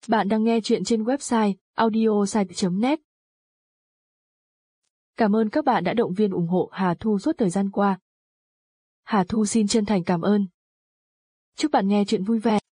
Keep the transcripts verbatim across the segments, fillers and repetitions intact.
Bạn đang nghe chuyện trên website audiosite chấm net. Cảm ơn các bạn đã động viên ủng hộ Hà Thu suốt thời gian qua. Hà Thu xin chân thành cảm ơn. Chúc bạn nghe chuyện vui vẻ.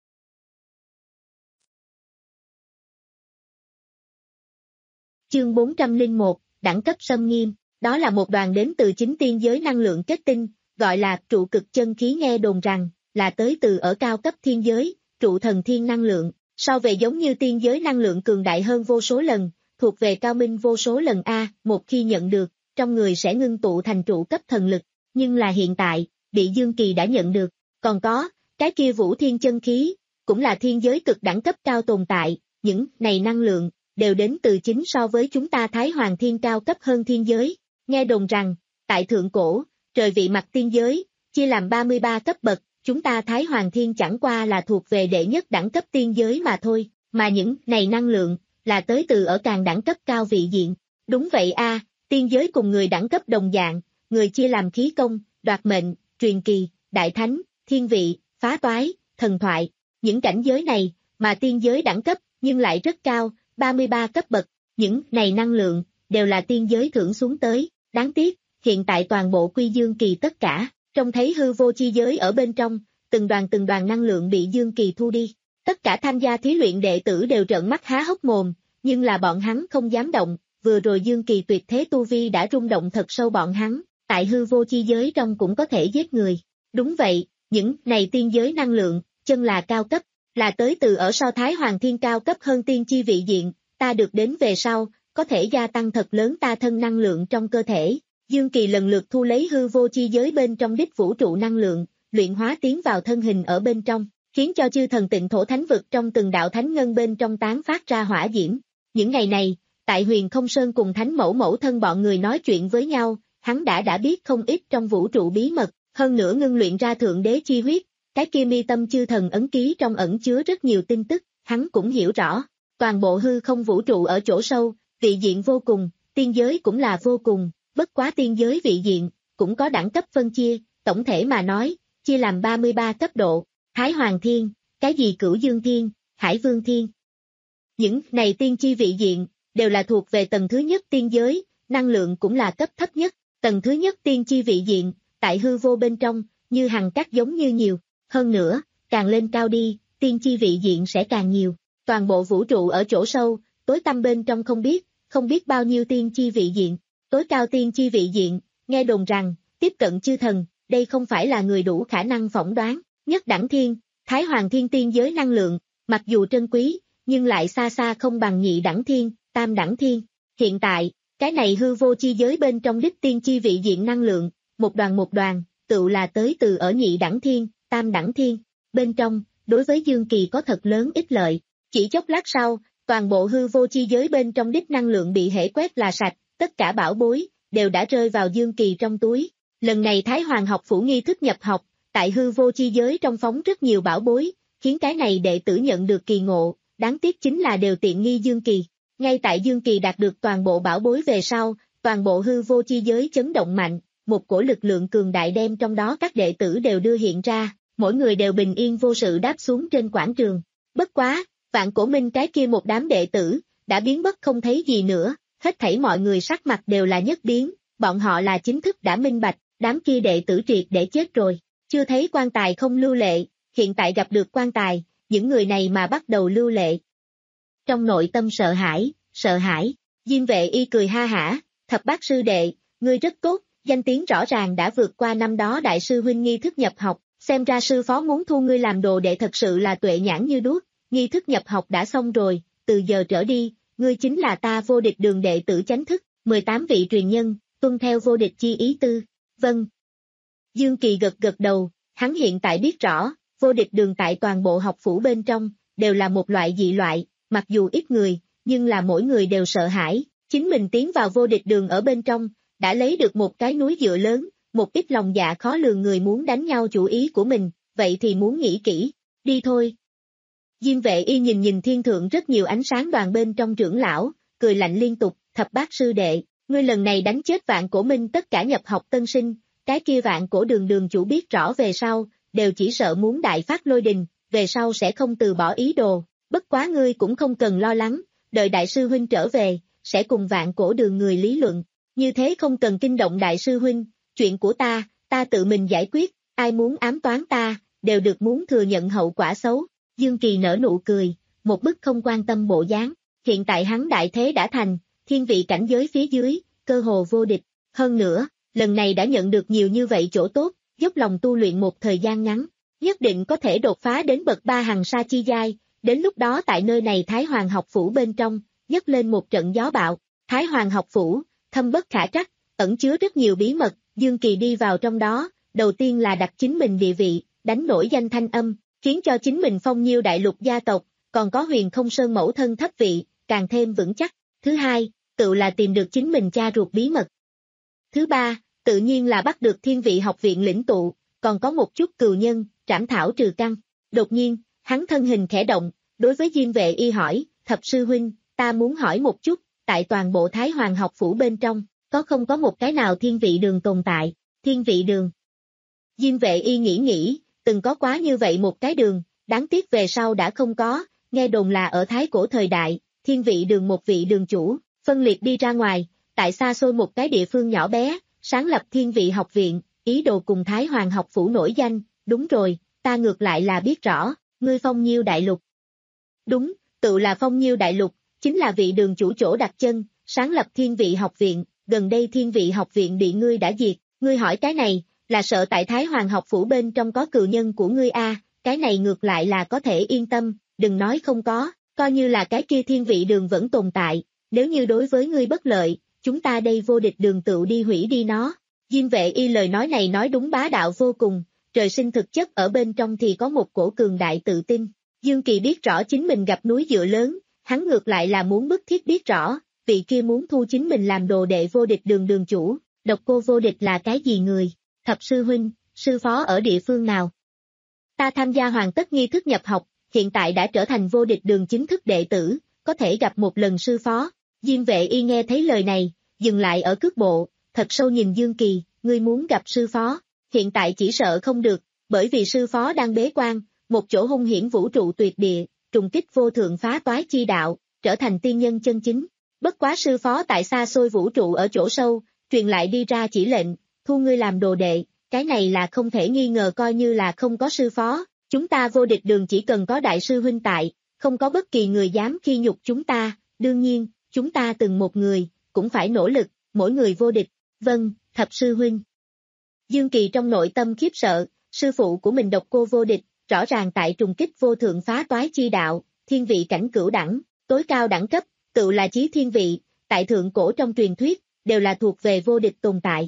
Chương bốn trăm lẻ một, đẳng cấp xâm nghiêm, đó là một đoàn đến từ chính tiên giới năng lượng kết tinh, gọi là trụ cực chân khí, nghe đồn rằng là tới từ ở cao cấp thiên giới, trụ thần thiên năng lượng, so về giống như tiên giới năng lượng cường đại hơn vô số lần, thuộc về cao minh vô số lần a, một khi nhận được, trong người sẽ ngưng tụ thành trụ cấp thần lực, nhưng là hiện tại, bị Dương Kỳ đã nhận được, còn có, cái kia vũ thiên chân khí, cũng là thiên giới cực đẳng cấp cao tồn tại, những này năng lượng đều đến từ chính so với chúng ta Thái Hoàng Thiên cao cấp hơn thiên giới. Nghe đồn rằng, tại thượng cổ, trời vị mặt tiên giới, chia làm ba mươi ba cấp bậc, chúng ta Thái Hoàng Thiên chẳng qua là thuộc về đệ nhất đẳng cấp tiên giới mà thôi, mà những này năng lượng, là tới từ ở càng đẳng cấp cao vị diện. Đúng vậy a, tiên giới cùng người đẳng cấp đồng dạng, người chia làm khí công, đoạt mệnh, truyền kỳ, đại thánh, thiên vị, phá toái, thần thoại, những cảnh giới này, mà tiên giới đẳng cấp, nhưng lại rất cao, ba mươi ba cấp bậc, những này năng lượng, đều là tiên giới thưởng xuống tới, đáng tiếc, hiện tại toàn bộ quy Dương Kỳ tất cả, trông thấy hư vô chi giới ở bên trong, từng đoàn từng đoàn năng lượng bị Dương Kỳ thu đi, tất cả tham gia thí luyện đệ tử đều trợn mắt há hốc mồm, nhưng là bọn hắn không dám động, vừa rồi Dương Kỳ tuyệt thế tu vi đã rung động thật sâu bọn hắn, tại hư vô chi giới trong cũng có thể giết người, đúng vậy, những này tiên giới năng lượng, chân là cao cấp, là tới từ ở so Thái Hoàng Thiên cao cấp hơn tiên chi vị diện, ta được đến về sau, có thể gia tăng thật lớn ta thân năng lượng trong cơ thể. Dương Kỳ lần lượt thu lấy hư vô chi giới bên trong đích vũ trụ năng lượng, luyện hóa tiến vào thân hình ở bên trong, khiến cho chư thần tịnh thổ thánh vực trong từng đạo thánh ngân bên trong tán phát ra hỏa diễm. Những ngày này, tại Huyền Không Sơn cùng thánh mẫu mẫu thân bọn người nói chuyện với nhau, hắn đã đã biết không ít trong vũ trụ bí mật, hơn nữa ngưng luyện ra thượng đế chi huyết, cái kia mi tâm chư thần ấn ký trong ẩn chứa rất nhiều tin tức, hắn cũng hiểu rõ, toàn bộ hư không vũ trụ ở chỗ sâu, vị diện vô cùng, tiên giới cũng là vô cùng, bất quá tiên giới vị diện, cũng có đẳng cấp phân chia, tổng thể mà nói, chia làm ba mươi ba cấp độ, Thái Hoàng Thiên, cái gì Cửu Dương Thiên, Hải Vương Thiên. Những này tiên chi vị diện, đều là thuộc về tầng thứ nhất tiên giới, năng lượng cũng là cấp thấp nhất, tầng thứ nhất tiên chi vị diện, tại hư vô bên trong, như hằng cát giống như nhiều, hơn nữa, càng lên cao đi, tiên chi vị diện sẽ càng nhiều, toàn bộ vũ trụ ở chỗ sâu, tối tăm bên trong không biết, không biết bao nhiêu tiên chi vị diện, tối cao tiên chi vị diện, nghe đồn rằng, tiếp cận chư thần, đây không phải là người đủ khả năng phỏng đoán, nhất đẳng thiên, Thái Hoàng Thiên tiên giới năng lượng, mặc dù trân quý, nhưng lại xa xa không bằng nhị đẳng thiên, tam đẳng thiên, hiện tại, cái này hư vô chi giới bên trong đích tiên chi vị diện năng lượng, một đoàn một đoàn, tự là tới từ ở nhị đẳng thiên, tam đẳng thiên, bên trong, đối với Dương Kỳ có thật lớn ích lợi, chỉ chốc lát sau, toàn bộ hư vô chi giới bên trong đích năng lượng bị hễ quét là sạch, tất cả bảo bối, đều đã rơi vào Dương Kỳ trong túi, lần này Thái Hoàng học phủ nghi thức nhập học, tại hư vô chi giới trong phóng rất nhiều bảo bối, khiến cái này đệ tử nhận được kỳ ngộ, đáng tiếc chính là đều tiện nghi Dương Kỳ, ngay tại Dương Kỳ đạt được toàn bộ bảo bối về sau, toàn bộ hư vô chi giới chấn động mạnh, một cổ lực lượng cường đại đem trong đó các đệ tử đều đưa hiện ra, mỗi người đều bình yên vô sự đáp xuống trên quảng trường. Bất quá, Vạn Cổ Minh cái kia một đám đệ tử, đã biến mất không thấy gì nữa, hết thảy mọi người sắc mặt đều là nhất biến, bọn họ là chính thức đã minh bạch, đám kia đệ tử triệt để chết rồi, chưa thấy quan tài không lưu lệ, hiện tại gặp được quan tài, những người này mà bắt đầu lưu lệ. Trong nội tâm sợ hãi, sợ hãi, Diêm Vệ Y cười ha hả, Thập Bát sư đệ, ngươi rất tốt, danh tiếng rõ ràng đã vượt qua năm đó đại sư huynh nghi thức nhập học, xem ra sư phó muốn thu ngươi làm đồ đệ thật sự là tuệ nhãn như đuốc, nghi thức nhập học đã xong rồi, từ giờ trở đi, ngươi chính là ta vô địch đường đệ tử chánh thức, mười tám vị truyền nhân, tuân theo vô địch chi ý tư, vâng. Dương Kỳ gật gật đầu, hắn hiện tại biết rõ, vô địch đường tại toàn bộ học phủ bên trong, đều là một loại dị loại, mặc dù ít người, nhưng là mỗi người đều sợ hãi, chính mình tiến vào vô địch đường ở bên trong, đã lấy được một cái núi dựa lớn, một ít lòng dạ khó lường người muốn đánh nhau chủ ý của mình, vậy thì muốn nghĩ kỹ, đi thôi. Diêm Vệ Y nhìn nhìn thiên thượng rất nhiều ánh sáng đoàn bên trong trưởng lão, cười lạnh liên tục, Thập Bát sư đệ, ngươi lần này đánh chết Vạn Cổ Minh tất cả nhập học tân sinh, cái kia Vạn Cổ đường đường chủ biết rõ về sau, đều chỉ sợ muốn đại phát lôi đình, về sau sẽ không từ bỏ ý đồ, Bất quá ngươi cũng không cần lo lắng, đợi đại sư huynh trở về, sẽ cùng vạn cổ đường người lý luận. Như thế không cần kinh động đại sư huynh, chuyện của ta, ta tự mình giải quyết, ai muốn ám toán ta, đều được muốn thừa nhận hậu quả xấu. Dương Kỳ nở nụ cười, một bức không quan tâm bộ dáng. Hiện tại hắn đại thế đã thành, thiên vị cảnh giới phía dưới, cơ hồ vô địch. Hơn nữa, lần này đã nhận được nhiều như vậy chỗ tốt, dốc lòng tu luyện một thời gian ngắn, nhất định có thể đột phá đến bậc ba hằng sa chi giai, đến lúc đó tại nơi này Thái Hoàng học phủ bên trong, nhấc lên một trận gió bạo. Thái Hoàng học phủ, thâm bất khả trắc, ẩn chứa rất nhiều bí mật, Dương Kỳ đi vào trong đó, đầu tiên là đặt chính mình địa vị, đánh nổi danh thanh âm, khiến cho chính mình phong nhiêu đại lục gia tộc, còn có Huyền Không Sơn mẫu thân thấp vị, càng thêm vững chắc. Thứ hai, tự là tìm được chính mình cha ruột bí mật. Thứ ba, tự nhiên là bắt được thiên vị học viện lĩnh tụ, còn có một chút cừu nhân, trảm thảo trừ căn. Đột nhiên, hắn thân hình khẽ động, đối với Diêm Vệ Y hỏi, thập sư huynh, ta muốn hỏi một chút, tại toàn bộ Thái Hoàng học phủ bên trong, có không có một cái nào thiên vị đường tồn tại, thiên vị đường. Diêm Vệ Y nghĩ nghĩ, từng có quá như vậy một cái đường, đáng tiếc về sau đã không có, nghe đồn là ở Thái Cổ thời đại, thiên vị đường một vị đường chủ, phân liệt đi ra ngoài, tại xa xôi một cái địa phương nhỏ bé, sáng lập thiên vị học viện, ý đồ cùng Thái Hoàng học phủ nổi danh, đúng rồi, ta ngược lại là biết rõ, ngươi phong nhiêu đại lục. Đúng, tự là phong nhiêu đại lục, chính là vị đường chủ chỗ đặt chân, sáng lập thiên vị học viện, gần đây thiên vị học viện bị ngươi đã diệt, ngươi hỏi cái này, là sợ tại Thái Hoàng học phủ bên trong có cừu nhân của ngươi a, cái này ngược lại là có thể yên tâm, đừng nói không có, coi như là cái kia thiên vị đường vẫn tồn tại, nếu như đối với ngươi bất lợi, chúng ta đây vô địch đường tự đi hủy đi nó. Diêm Vệ Y lời nói này nói đúng bá đạo vô cùng, trời sinh thực chất ở bên trong thì có một cổ cường đại tự tin. Dương Kỳ biết rõ chính mình gặp núi dựa lớn, hắn ngược lại là muốn bức thiết biết rõ, vị kia muốn thu chính mình làm đồ đệ vô địch đường đường chủ, độc cô vô địch là cái gì người, thập sư huynh, sư phó ở địa phương nào. Ta tham gia hoàn tất nghi thức nhập học, hiện tại đã trở thành vô địch đường chính thức đệ tử, có thể gặp một lần sư phó. Diêm Vệ Y nghe thấy lời này, dừng lại ở cước bộ, thật sâu nhìn Dương Kỳ, ngươi muốn gặp sư phó, hiện tại chỉ sợ không được, bởi vì sư phó đang bế quan, một chỗ hung hiểm vũ trụ tuyệt địa, trùng kích vô thượng phá toái chi đạo, trở thành tiên nhân chân chính. Bất quá sư phó tại xa xôi vũ trụ ở chỗ sâu, truyền lại đi ra chỉ lệnh, thu ngươi làm đồ đệ, cái này là không thể nghi ngờ coi như là không có sư phó, chúng ta vô địch đường chỉ cần có đại sư huynh tại, không có bất kỳ người dám khi nhục chúng ta, đương nhiên, chúng ta từng một người, cũng phải nỗ lực, mỗi người vô địch, vâng, thập sư huynh. Dương Kỳ trong nội tâm khiếp sợ, sư phụ của mình độc cô vô địch, rõ ràng tại trùng kích vô thượng phá toái chi đạo, thiên vị cảnh cửu đẳng, tối cao đẳng cấp, tự là chí thiên vị, tại thượng cổ trong truyền thuyết, đều là thuộc về vô địch tồn tại.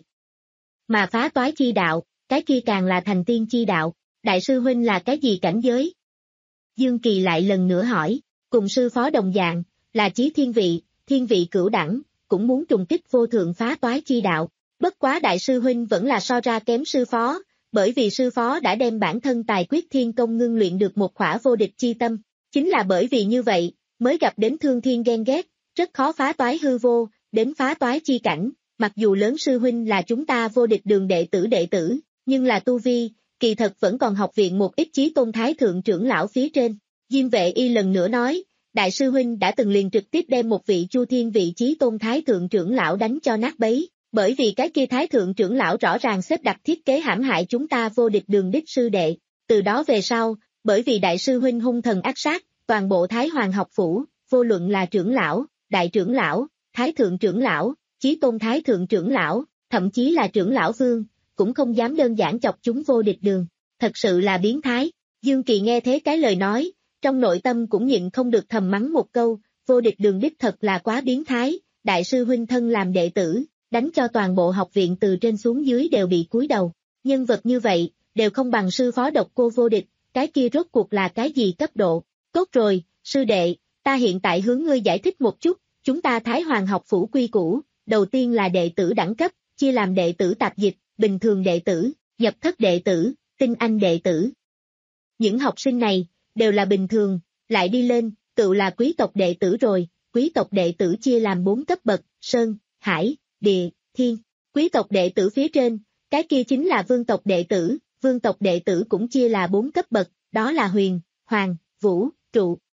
Mà phá toái chi đạo, cái kia càng là thành tiên chi đạo, đại sư huynh là cái gì cảnh giới? Dương Kỳ lại lần nữa hỏi, cùng sư phó đồng dạng, là chí thiên vị, thiên vị cửu đẳng, cũng muốn trùng kích vô thượng phá toái chi đạo. Bất quá đại sư huynh vẫn là so ra kém sư phó, bởi vì sư phó đã đem bản thân tài quyết thiên công ngưng luyện được một khỏa vô địch chi tâm, chính là bởi vì như vậy, mới gặp đến thương thiên ghen ghét, rất khó phá toái hư vô, đến phá toái chi cảnh, mặc dù lớn sư huynh là chúng ta vô địch đường đệ tử đệ tử, nhưng là tu vi, kỳ thật vẫn còn học viện một ít chí tôn thái thượng trưởng lão phía trên. Diêm Vệ Y lần nữa nói, đại sư huynh đã từng liền trực tiếp đem một vị chu thiên vị chí tôn thái thượng trưởng lão đánh cho nát bấy. Bởi vì cái kia thái thượng trưởng lão rõ ràng xếp đặt thiết kế hãm hại chúng ta vô địch đường đích sư đệ, từ đó về sau, bởi vì đại sư huynh hung thần ác sát, toàn bộ Thái Hoàng học phủ, vô luận là trưởng lão, đại trưởng lão, thái thượng trưởng lão, chí tôn thái thượng trưởng lão, thậm chí là trưởng lão vương, cũng không dám đơn giản chọc chúng vô địch đường, thật sự là biến thái. Dương Kỳ nghe thế cái lời nói, trong nội tâm cũng nhịn không được thầm mắng một câu, vô địch đường đích thật là quá biến thái, đại sư huynh thân làm đệ tử, đánh cho toàn bộ học viện từ trên xuống dưới đều bị cúi đầu. Nhân vật như vậy, đều không bằng sư phó độc cô vô địch, cái kia rốt cuộc là cái gì cấp độ. Tốt rồi, sư đệ, ta hiện tại hướng ngươi giải thích một chút, chúng ta Thái Hoàng học phủ quy củ, đầu tiên là đệ tử đẳng cấp, chia làm đệ tử tạp dịch, bình thường đệ tử, nhập thất đệ tử, tinh anh đệ tử. Những học sinh này, đều là bình thường, lại đi lên, tự là quý tộc đệ tử rồi, quý tộc đệ tử chia làm bốn cấp bậc, sơn, hải, địa, thiên. Quý tộc đệ tử phía trên, cái kia chính là vương tộc đệ tử, vương tộc đệ tử cũng chia là bốn cấp bậc, đó là huyền, hoàng, vũ, trụ.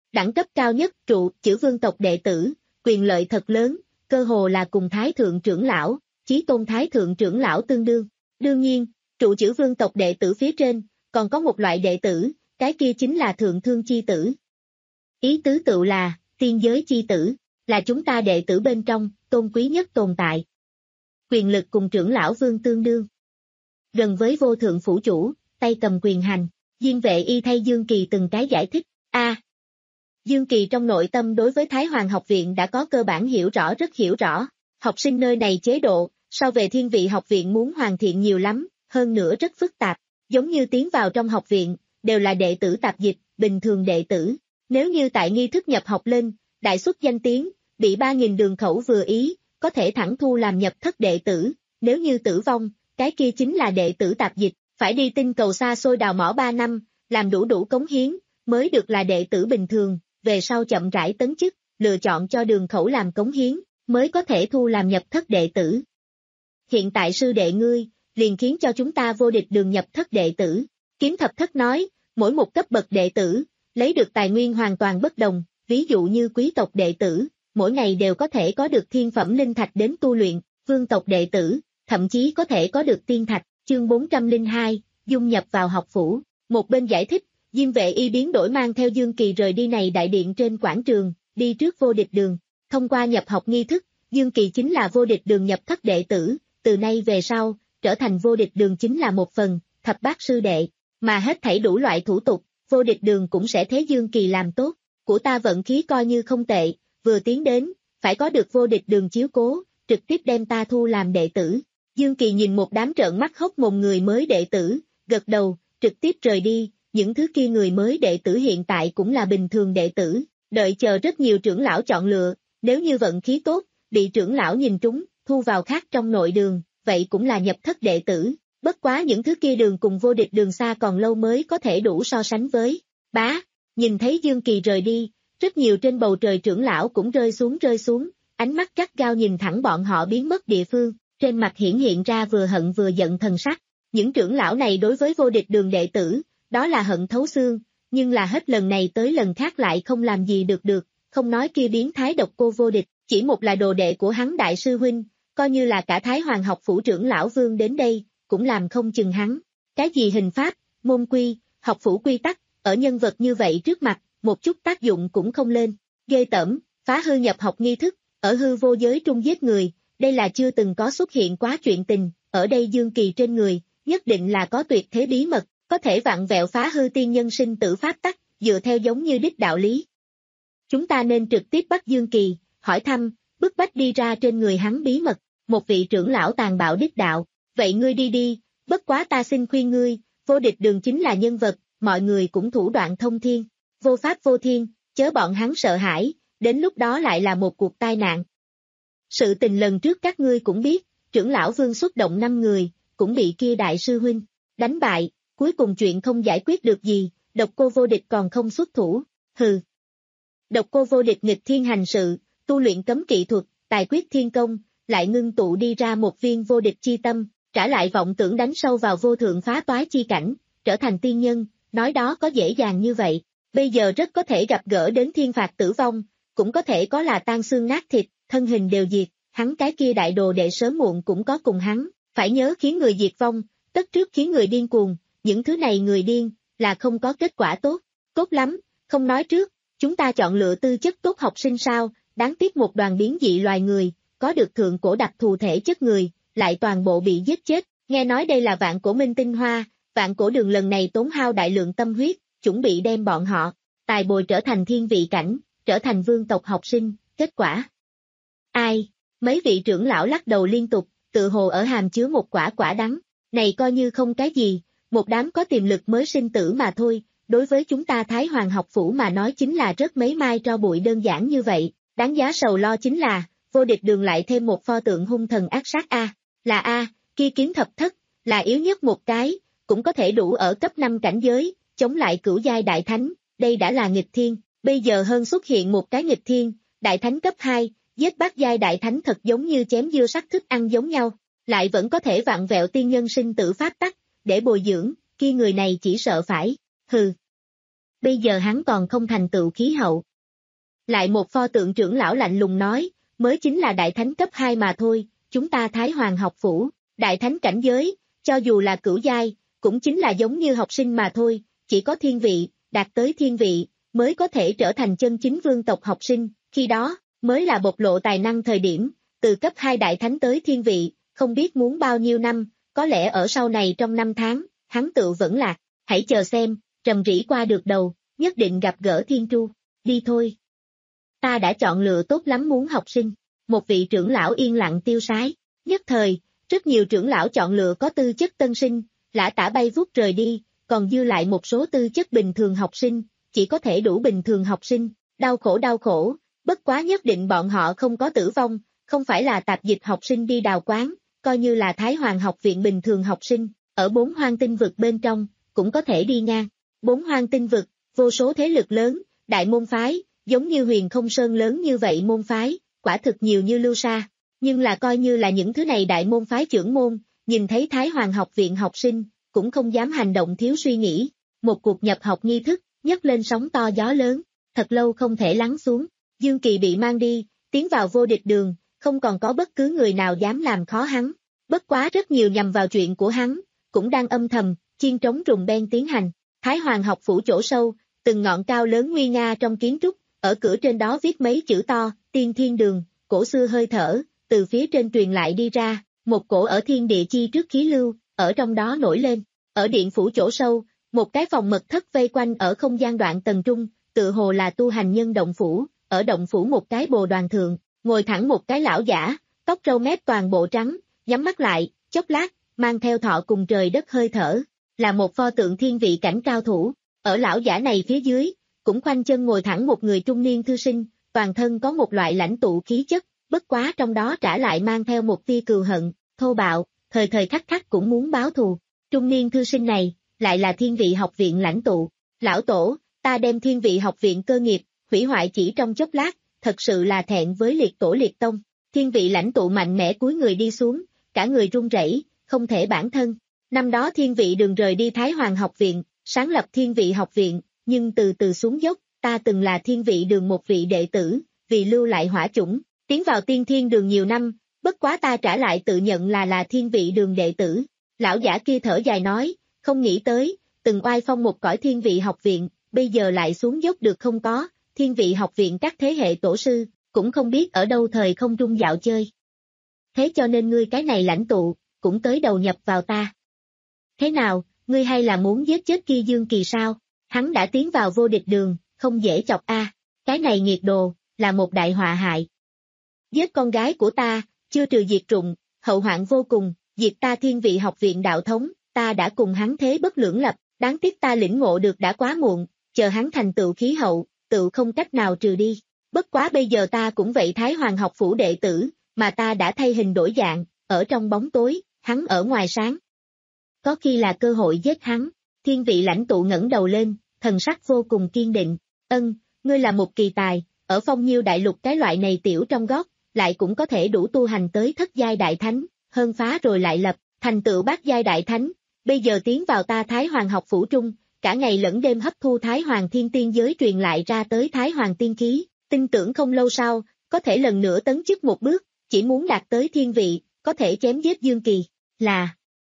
Đẳng cấp cao nhất trụ chữ vương tộc đệ tử, quyền lợi thật lớn, cơ hồ là cùng Thái Thượng trưởng lão, Chí Tôn Thái Thượng trưởng lão tương đương. Đương nhiên, trụ chữ vương tộc đệ tử phía trên, còn có một loại đệ tử, cái kia chính là thượng thương chi tử. Ý tứ tựu là, tiên giới chi tử, là chúng ta đệ tử bên trong, tôn quý nhất tồn tại. Quyền lực cùng trưởng lão vương tương đương. Gần với vô thượng phủ chủ, tay cầm quyền hành, Diên Vệ Y thay Dương Kỳ từng cái giải thích. A. Dương Kỳ trong nội tâm đối với Thái Hoàng học viện đã có cơ bản hiểu rõ rất hiểu rõ, học sinh nơi này chế độ, so về thiên vị học viện muốn hoàn thiện nhiều lắm, hơn nữa rất phức tạp, giống như tiến vào trong học viện, đều là đệ tử tạp dịch, bình thường đệ tử. Nếu như tại nghi thức nhập học lên, đại xuất danh tiếng, bị ba nghìn đường khẩu vừa ý, có thể thẳng thu làm nhập thất đệ tử, nếu như tử vong, cái kia chính là đệ tử tạp dịch, phải đi tinh cầu xa xôi đào mỏ ba năm, làm đủ đủ cống hiến, mới được là đệ tử bình thường, về sau chậm rãi tấn chức, lựa chọn cho đường khẩu làm cống hiến, mới có thể thu làm nhập thất đệ tử. Hiện tại sư đệ ngươi, liền khiến cho chúng ta vô địch đường nhập thất đệ tử. Kiếm Thập Thất nói, mỗi một cấp bậc đệ tử, lấy được tài nguyên hoàn toàn bất đồng, ví dụ như quý tộc đệ tử, mỗi ngày đều có thể có được thiên phẩm linh thạch đến tu luyện, vương tộc đệ tử, thậm chí có thể có được tiên thạch. Chương bốn trăm lẻ hai, dung nhập vào học phủ. Một bên giải thích, Diên Vệ Y biến đổi mang theo Dương Kỳ rời đi này đại điện trên quảng trường, đi trước vô địch đường. Thông qua nhập học nghi thức, Dương Kỳ chính là vô địch đường nhập thất đệ tử, từ nay về sau, trở thành vô địch đường chính là một phần, thập bát sư đệ, mà hết thảy đủ loại thủ tục, vô địch đường cũng sẽ thế Dương Kỳ làm tốt. Của ta vận khí coi như không tệ, vừa tiến đến, phải có được vô địch đường chiếu cố, trực tiếp đem ta thu làm đệ tử. Dương Kỳ nhìn một đám trợn mắt hốc mồm người mới đệ tử, gật đầu, trực tiếp rời đi, những thứ kia người mới đệ tử hiện tại cũng là bình thường đệ tử, đợi chờ rất nhiều trưởng lão chọn lựa, nếu như vận khí tốt, bị trưởng lão nhìn trúng, thu vào khác trong nội đường, vậy cũng là nhập thất đệ tử, bất quá những thứ kia đường cùng vô địch đường xa còn lâu mới có thể đủ so sánh với. Bá, nhìn thấy Dương Kỳ rời đi, rất nhiều trên bầu trời trưởng lão cũng rơi xuống rơi xuống, ánh mắt gắt gao nhìn thẳng bọn họ biến mất địa phương, trên mặt hiển hiện ra vừa hận vừa giận thần sắc. Những trưởng lão này đối với vô địch đường đệ tử, đó là hận thấu xương, nhưng là hết lần này tới lần khác lại không làm gì được được, không nói kia biến thái độc cô vô địch, chỉ một là đồ đệ của hắn đại sư huynh, coi như là cả Thái Hoàng học phủ trưởng lão Vương đến đây, cũng làm không chừng hắn. Cái gì hình pháp, môn quy, học phủ quy tắc, ở nhân vật như vậy trước mặt, một chút tác dụng cũng không lên. Ghê tởm, phá hư nhập học nghi thức, ở hư vô giới trung giết người, đây là chưa từng có xuất hiện quá chuyện tình, ở đây Dương Kỳ trên người, nhất định là có tuyệt thế bí mật, có thể vặn vẹo phá hư tiên nhân sinh tử pháp tắc, dựa theo giống như đích đạo lý. Chúng ta nên trực tiếp bắt Dương Kỳ, hỏi thăm, bức bách đi ra trên người hắn bí mật, một vị trưởng lão tàn bạo đích đạo, vậy ngươi đi đi, bất quá ta xin khuyên ngươi, vô địch đường chính là nhân vật, mọi người cũng thủ đoạn thông thiên, vô pháp vô thiên, chớ bọn hắn sợ hãi, đến lúc đó lại là một cuộc tai nạn. Sự tình lần trước các ngươi cũng biết, trưởng lão Vương xuất động năm người, cũng bị kia đại sư huynh đánh bại, cuối cùng chuyện không giải quyết được gì, độc cô vô địch còn không xuất thủ, hừ. Độc cô vô địch nghịch thiên hành sự, tu luyện cấm kỵ thuật, tài quyết thiên công, lại ngưng tụ đi ra một viên vô địch chi tâm, trả lại vọng tưởng đánh sâu vào vô thượng phá toái chi cảnh, trở thành tiên nhân, nói đó có dễ dàng như vậy, bây giờ rất có thể gặp gỡ đến thiên phạt tử vong, cũng có thể có là tan xương nát thịt, thân hình đều diệt, hắn cái kia đại đồ đệ sớm muộn cũng có cùng hắn, phải nhớ khiến người diệt vong, tất trước khiến người điên cuồng, những thứ này người điên, là không có kết quả tốt, tốt lắm, không nói trước, chúng ta chọn lựa tư chất tốt học sinh sao, đáng tiếc một đoàn biến dị loài người, có được thượng cổ đặc thù thể chất người, lại toàn bộ bị giết chết, nghe nói đây là vạn cổ minh tinh hoa, vạn cổ đường lần này tốn hao đại lượng tâm huyết, chuẩn bị đem bọn họ, tài bồi trở thành thiên vị cảnh, trở thành vương tộc học sinh, kết quả. Ai? Mấy vị trưởng lão lắc đầu liên tục, tự hồ ở hàm chứa một quả quả đắng, này coi như không cái gì, một đám có tiềm lực mới sinh tử mà thôi, đối với chúng ta Thái Hoàng học phủ mà nói chính là rất mấy mai tro bụi đơn giản như vậy, đáng giá sầu lo chính là, vô địch đường lại thêm một pho tượng hung thần ác sát A, là A, kia Kiếm Thập Thất, là yếu nhất một cái, cũng có thể đủ ở cấp năm cảnh giới, chống lại cửu giai đại thánh, đây đã là nghịch thiên, bây giờ hơn xuất hiện một cái nghịch thiên, đại thánh cấp hai, giết bát giai đại thánh thật giống như chém dưa sắc thức ăn giống nhau, lại vẫn có thể vặn vẹo tiên nhân sinh tử pháp tắc, để bồi dưỡng, kia người này chỉ sợ phải, hừ. bây giờ hắn còn không thành tựu khí hậu. Lại một pho tượng trưởng lão lạnh lùng nói, mới chính là đại thánh cấp hai mà thôi, chúng ta Thái Hoàng học phủ, đại thánh cảnh giới, cho dù là cửu giai, cũng chính là giống như học sinh mà thôi, chỉ có thiên vị, đạt tới thiên vị, mới có thể trở thành chân chính vương tộc học sinh, khi đó, mới là bộc lộ tài năng thời điểm, từ cấp hai đại thánh tới thiên vị, không biết muốn bao nhiêu năm, có lẽ ở sau này trong năm tháng, hắn tự vẫn lạc, hãy chờ xem, trầm rỉ qua được đầu, nhất định gặp gỡ thiên tru, đi thôi. Ta đã chọn lựa tốt lắm muốn học sinh, một vị trưởng lão yên lặng tiêu sái, nhất thời, rất nhiều trưởng lão chọn lựa có tư chất tân sinh, lã tả bay vút rời đi, còn dư lại một số tư chất bình thường học sinh, chỉ có thể đủ bình thường học sinh, đau khổ đau khổ, bất quá nhất định bọn họ không có tử vong, không phải là tạp dịch học sinh đi đào quán, coi như là Thái Hoàng học viện bình thường học sinh, ở bốn hoang tinh vực bên trong, cũng có thể đi ngang. Bốn hoang tinh vực, vô số thế lực lớn, đại môn phái, giống như Huyền Không Sơn lớn như vậy môn phái, quả thực nhiều như lưu sa. Nhưng là coi như là những thứ này đại môn phái trưởng môn, nhìn thấy Thái Hoàng học viện học sinh, cũng không dám hành động thiếu suy nghĩ. Một cuộc nhập học nghi thức, nhấc lên sóng to gió lớn, thật lâu không thể lắng xuống. Dương Kỳ bị mang đi, tiến vào vô địch đường, không còn có bất cứ người nào dám làm khó hắn. Bất quá rất nhiều nhằm vào chuyện của hắn, cũng đang âm thầm, chiên trống trùng ben tiến hành. Thái Hoàng học phủ chỗ sâu, từng ngọn cao lớn nguy nga trong kiến trúc, ở cửa trên đó viết mấy chữ to, Tiên Thiên Đường, cổ xưa hơi thở, từ phía trên truyền lại đi ra, một cổ ở thiên địa chi trước khí lưu, ở trong đó nổi lên. Ở điện phủ chỗ sâu, một cái phòng mật thất vây quanh ở không gian đoạn tầng trung, tự hồ là tu hành nhân động phủ, ở động phủ một cái bồ đoàn thượng, ngồi thẳng một cái lão giả, tóc râu mép toàn bộ trắng, nhắm mắt lại, chốc lát, mang theo thọ cùng trời đất hơi thở, là một pho tượng thiên vị cảnh cao thủ. Ở lão giả này phía dưới, cũng khoanh chân ngồi thẳng một người trung niên thư sinh, toàn thân có một loại lãnh tụ khí chất, bất quá trong đó trả lại mang theo một tia cừu hận, thô bạo, thời thời khắc khắc cũng muốn báo thù. Trung niên thư sinh này, lại là thiên vị học viện lãnh tụ. Lão tổ, ta đem thiên vị học viện cơ nghiệp, hủy hoại chỉ trong chốc lát, thật sự là thẹn với liệt tổ liệt tông. Thiên vị lãnh tụ mạnh mẽ cúi người đi xuống, cả người run rẩy, không thể bản thân. Năm đó thiên vị đường rời đi Thái Hoàng học viện, sáng lập thiên vị học viện, nhưng từ từ xuống dốc, ta từng là thiên vị đường một vị đệ tử, vì lưu lại hỏa chủng, tiến vào tiên thiên đường nhiều năm, bất quá ta trả lại tự nhận là là thiên vị đường đệ tử. Lão giả kia thở dài nói, không nghĩ tới, từng oai phong một cõi thiên vị học viện, bây giờ lại xuống dốc được không có, thiên vị học viện các thế hệ tổ sư, cũng không biết ở đâu thời không trung dạo chơi. Thế cho nên ngươi cái này lãnh tụ, cũng tới đầu nhập vào ta. Thế nào, ngươi hay là muốn giết chết kia Dương Kỳ sao? Hắn đã tiến vào vô địch đường, không dễ chọc a. À. Cái này nghiệt đồ, là một đại họa hại. Giết con gái của ta, chưa trừ diệt trụng, hậu hoạn vô cùng, diệt ta thiên vị học viện đạo thống, ta đã cùng hắn thế bất lưỡng lập, đáng tiếc ta lĩnh ngộ được đã quá muộn, chờ hắn thành tựu khí hậu, tự không cách nào trừ đi. Bất quá bây giờ ta cũng vậy Thái Hoàng học phủ đệ tử, mà ta đã thay hình đổi dạng, ở trong bóng tối, hắn ở ngoài sáng. Có khi là cơ hội giết hắn. Thiên vị lãnh tụ ngẩng đầu lên, thần sắc vô cùng kiên định. Ân, ngươi là một kỳ tài, ở phong nhiêu đại lục cái loại này tiểu trong gót, lại cũng có thể đủ tu hành tới thất giai đại thánh, hơn phá rồi lại lập, thành tựu bát giai đại thánh. Bây giờ tiến vào ta Thái Hoàng học phủ trung, cả ngày lẫn đêm hấp thu Thái Hoàng thiên tiên giới truyền lại ra tới Thái Hoàng tiên khí, tin tưởng không lâu sau, có thể lần nữa tấn chức một bước, chỉ muốn đạt tới thiên vị, có thể chém giết Dương Kỳ, là...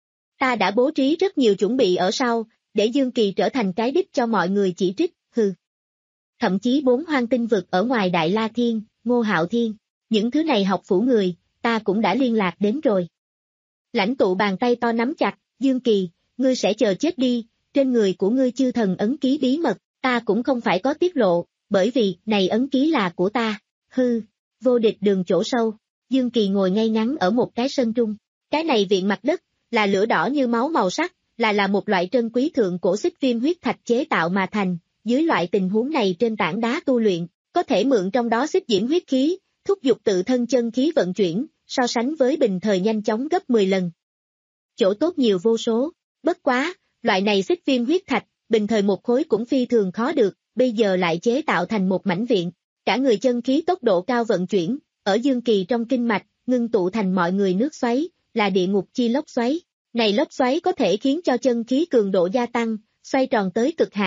Ta đã bố trí rất nhiều chuẩn bị ở sau, để Dương Kỳ trở thành cái đích cho mọi người chỉ trích, hừ. Thậm chí bốn hoang tinh vực ở ngoài Đại La Thiên, Ngô Hạo Thiên, những thứ này học phủ người, ta cũng đã liên lạc đến rồi. Lãnh tụ bàn tay to nắm chặt, Dương Kỳ, ngươi sẽ chờ chết đi, trên người của ngươi chư thần ấn ký bí mật, ta cũng không phải có tiết lộ, bởi vì, này ấn ký là của ta, hư, vô địch đường chỗ sâu, Dương Kỳ ngồi ngay ngắn ở một cái sân trung, cái này viện mặt đất, là lửa đỏ như máu màu sắc, là là một loại trân quý thượng cổ xích viêm huyết thạch chế tạo mà thành, dưới loại tình huống này trên tảng đá tu luyện, có thể mượn trong đó xích diễm huyết khí, thúc giục tự thân chân khí vận chuyển, so sánh với bình thời nhanh chóng gấp mười lần. Chỗ tốt nhiều vô số, bất quá, loại này xích viêm huyết thạch, bình thời một khối cũng phi thường khó được, bây giờ lại chế tạo thành một mảnh viện, cả người chân khí tốc độ cao vận chuyển, ở Dương Kỳ trong kinh mạch, ngưng tụ thành mọi người nước xoáy, là địa ngục chi lốc xoáy. Này lốc xoáy có thể khiến cho chân khí cường độ gia tăng, xoay tròn tới cực hạn,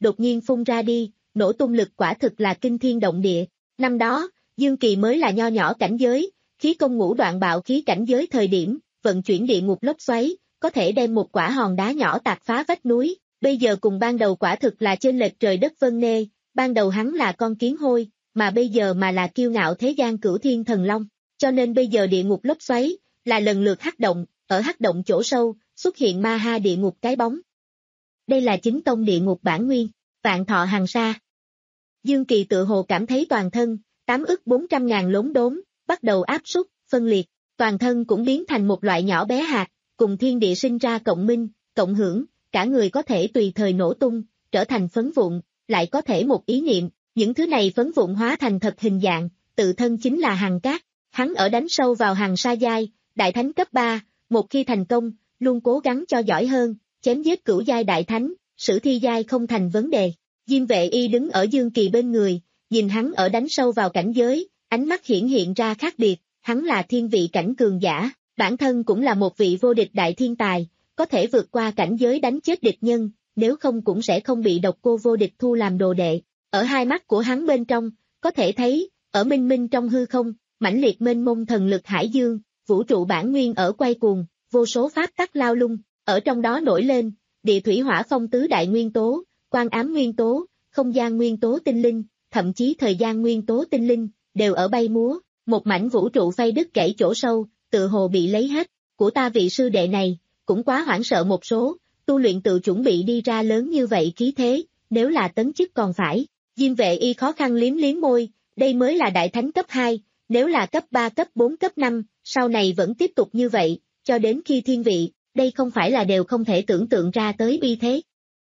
đột nhiên phun ra đi, nổ tung lực quả thực là kinh thiên động địa. Năm đó, Dương Kỳ mới là nho nhỏ cảnh giới, khí công ngũ đoạn bạo khí cảnh giới thời điểm, vận chuyển địa ngục lốc xoáy, có thể đem một quả hòn đá nhỏ tạc phá vách núi, bây giờ cùng ban đầu quả thực là chênh lệch trời đất vân nê, ban đầu hắn là con kiến hôi, mà bây giờ mà là kiêu ngạo thế gian cửu thiên thần long, cho nên bây giờ địa ngục lốc xoáy, là lần lượt hắc động, ở hắc động chỗ sâu, xuất hiện ma ha địa ngục cái bóng. Đây là chính tông địa ngục bản nguyên, vạn thọ hàng sa. Dương Kỳ tự hồ cảm thấy toàn thân, tám ức bốn trăm ngàn lốm đốm, bắt đầu áp súc, phân liệt, toàn thân cũng biến thành một loại nhỏ bé hạt, cùng thiên địa sinh ra cộng minh, cộng hưởng, cả người có thể tùy thời nổ tung, trở thành phấn vụn, lại có thể một ý niệm, những thứ này phấn vụn hóa thành thật hình dạng, tự thân chính là hằng cát, hắn ở đánh sâu vào hằng sa giai, đại thánh cấp ba, một khi thành công, luôn cố gắng cho giỏi hơn, chém giết cửu giai đại thánh, sử thi giai không thành vấn đề. Diêm Vệ Y đứng ở Dương Kỳ bên người, nhìn hắn ở đánh sâu vào cảnh giới, ánh mắt hiển hiện ra khác biệt, hắn là thiên vị cảnh cường giả, bản thân cũng là một vị vô địch đại thiên tài, có thể vượt qua cảnh giới đánh chết địch nhân, nếu không cũng sẽ không bị độc cô vô địch thu làm đồ đệ. Ở hai mắt của hắn bên trong, có thể thấy, ở minh minh trong hư không, mãnh liệt mênh mông thần lực hải dương, vũ trụ bản nguyên ở quay cuồng, vô số pháp tắc lao lung, ở trong đó nổi lên, địa thủy hỏa phong tứ đại nguyên tố, quan ám nguyên tố, không gian nguyên tố tinh linh, thậm chí thời gian nguyên tố tinh linh, đều ở bay múa, một mảnh vũ trụ phay đứt gãy chỗ sâu, tự hồ bị lấy hết, của ta vị sư đệ này, cũng quá hoảng sợ một số, tu luyện tự chuẩn bị đi ra lớn như vậy khí thế, nếu là tấn chức còn phải. Diêm Vệ Y khó khăn liếm liếm môi, đây mới là đại thánh cấp hai, nếu là cấp ba cấp bốn cấp năm, sau này vẫn tiếp tục như vậy, cho đến khi thiên vị, đây không phải là đều không thể tưởng tượng ra tới bi thế.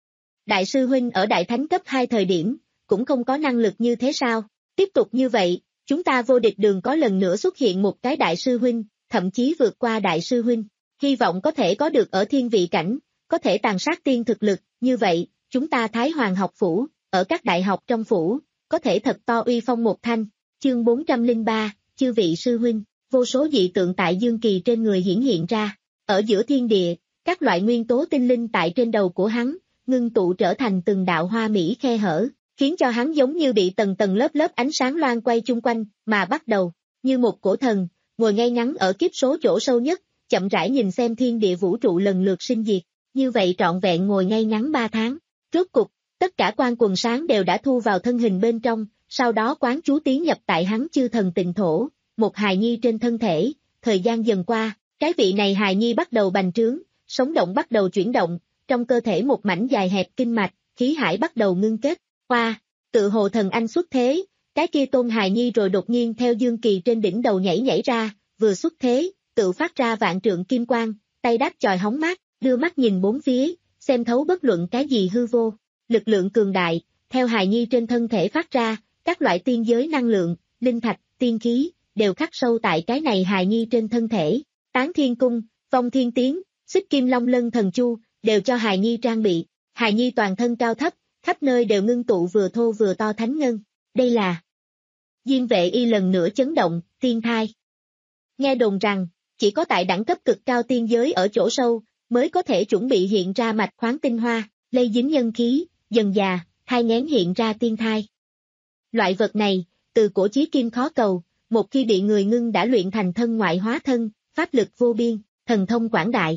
Đại sư huynh ở đại thánh cấp hai thời điểm, cũng không có năng lực như thế sao, tiếp tục như vậy, chúng ta vô địch đường có lần nữa xuất hiện một cái đại sư huynh, thậm chí vượt qua đại sư huynh, hy vọng có thể có được ở thiên vị cảnh, có thể tàn sát tiên thực lực, như vậy, chúng ta Thái Hoàng học phủ, ở các đại học trong phủ, có thể thật to uy phong một thanh. Chương bốn trăm lẻ ba, chư vị sư huynh, vô số dị tượng tại Dương Kỳ trên người hiển hiện ra, ở giữa thiên địa, các loại nguyên tố tinh linh tại trên đầu của hắn, ngưng tụ trở thành từng đạo hoa mỹ khe hở, khiến cho hắn giống như bị tầng tầng lớp lớp ánh sáng loan quay chung quanh, mà bắt đầu, như một cổ thần, ngồi ngay ngắn ở kiếp số chỗ sâu nhất, chậm rãi nhìn xem thiên địa vũ trụ lần lượt sinh diệt, như vậy trọn vẹn ngồi ngay ngắn ba tháng, rốt cục, tất cả quan quần sáng đều đã thu vào thân hình bên trong, sau đó quán chú tiến nhập tại hắn chư thần tịnh thổ, một hài nhi trên thân thể, thời gian dần qua, cái vị này hài nhi bắt đầu bành trướng, sống động bắt đầu chuyển động, trong cơ thể một mảnh dài hẹp kinh mạch, khí hải bắt đầu ngưng kết, hoa, tự hồ thần anh xuất thế, cái kia tôn hài nhi rồi đột nhiên theo Dương Kỳ trên đỉnh đầu nhảy nhảy ra, vừa xuất thế, tự phát ra vạn trượng kim quang, tay đáp chòi hóng mát, đưa mắt nhìn bốn phía, xem thấu bất luận cái gì hư vô, lực lượng cường đại, theo hài nhi trên thân thể phát ra, các loại tiên giới năng lượng, linh thạch, tiên khí, đều khắc sâu tại cái này hài nhi trên thân thể, Tán Thiên Cung, Vong Thiên Tiến, Xích Kim Long Lân Thần Chu, đều cho hài nhi trang bị, hài nhi toàn thân cao thấp, khắp nơi đều ngưng tụ vừa thô vừa to thánh ngân, đây là Diêm Vệ Y lần nữa chấn động, tiên thai. Nghe đồn rằng, chỉ có tại đẳng cấp cực cao tiên giới ở chỗ sâu, mới có thể chuẩn bị hiện ra mạch khoáng tinh hoa, lây dính nhân khí, dần già, thai nghén hiện ra tiên thai. Loại vật này, từ cổ chí kim khó cầu, một khi bị người ngưng đã luyện thành thân ngoại hóa thân, pháp lực vô biên, thần thông quảng đại.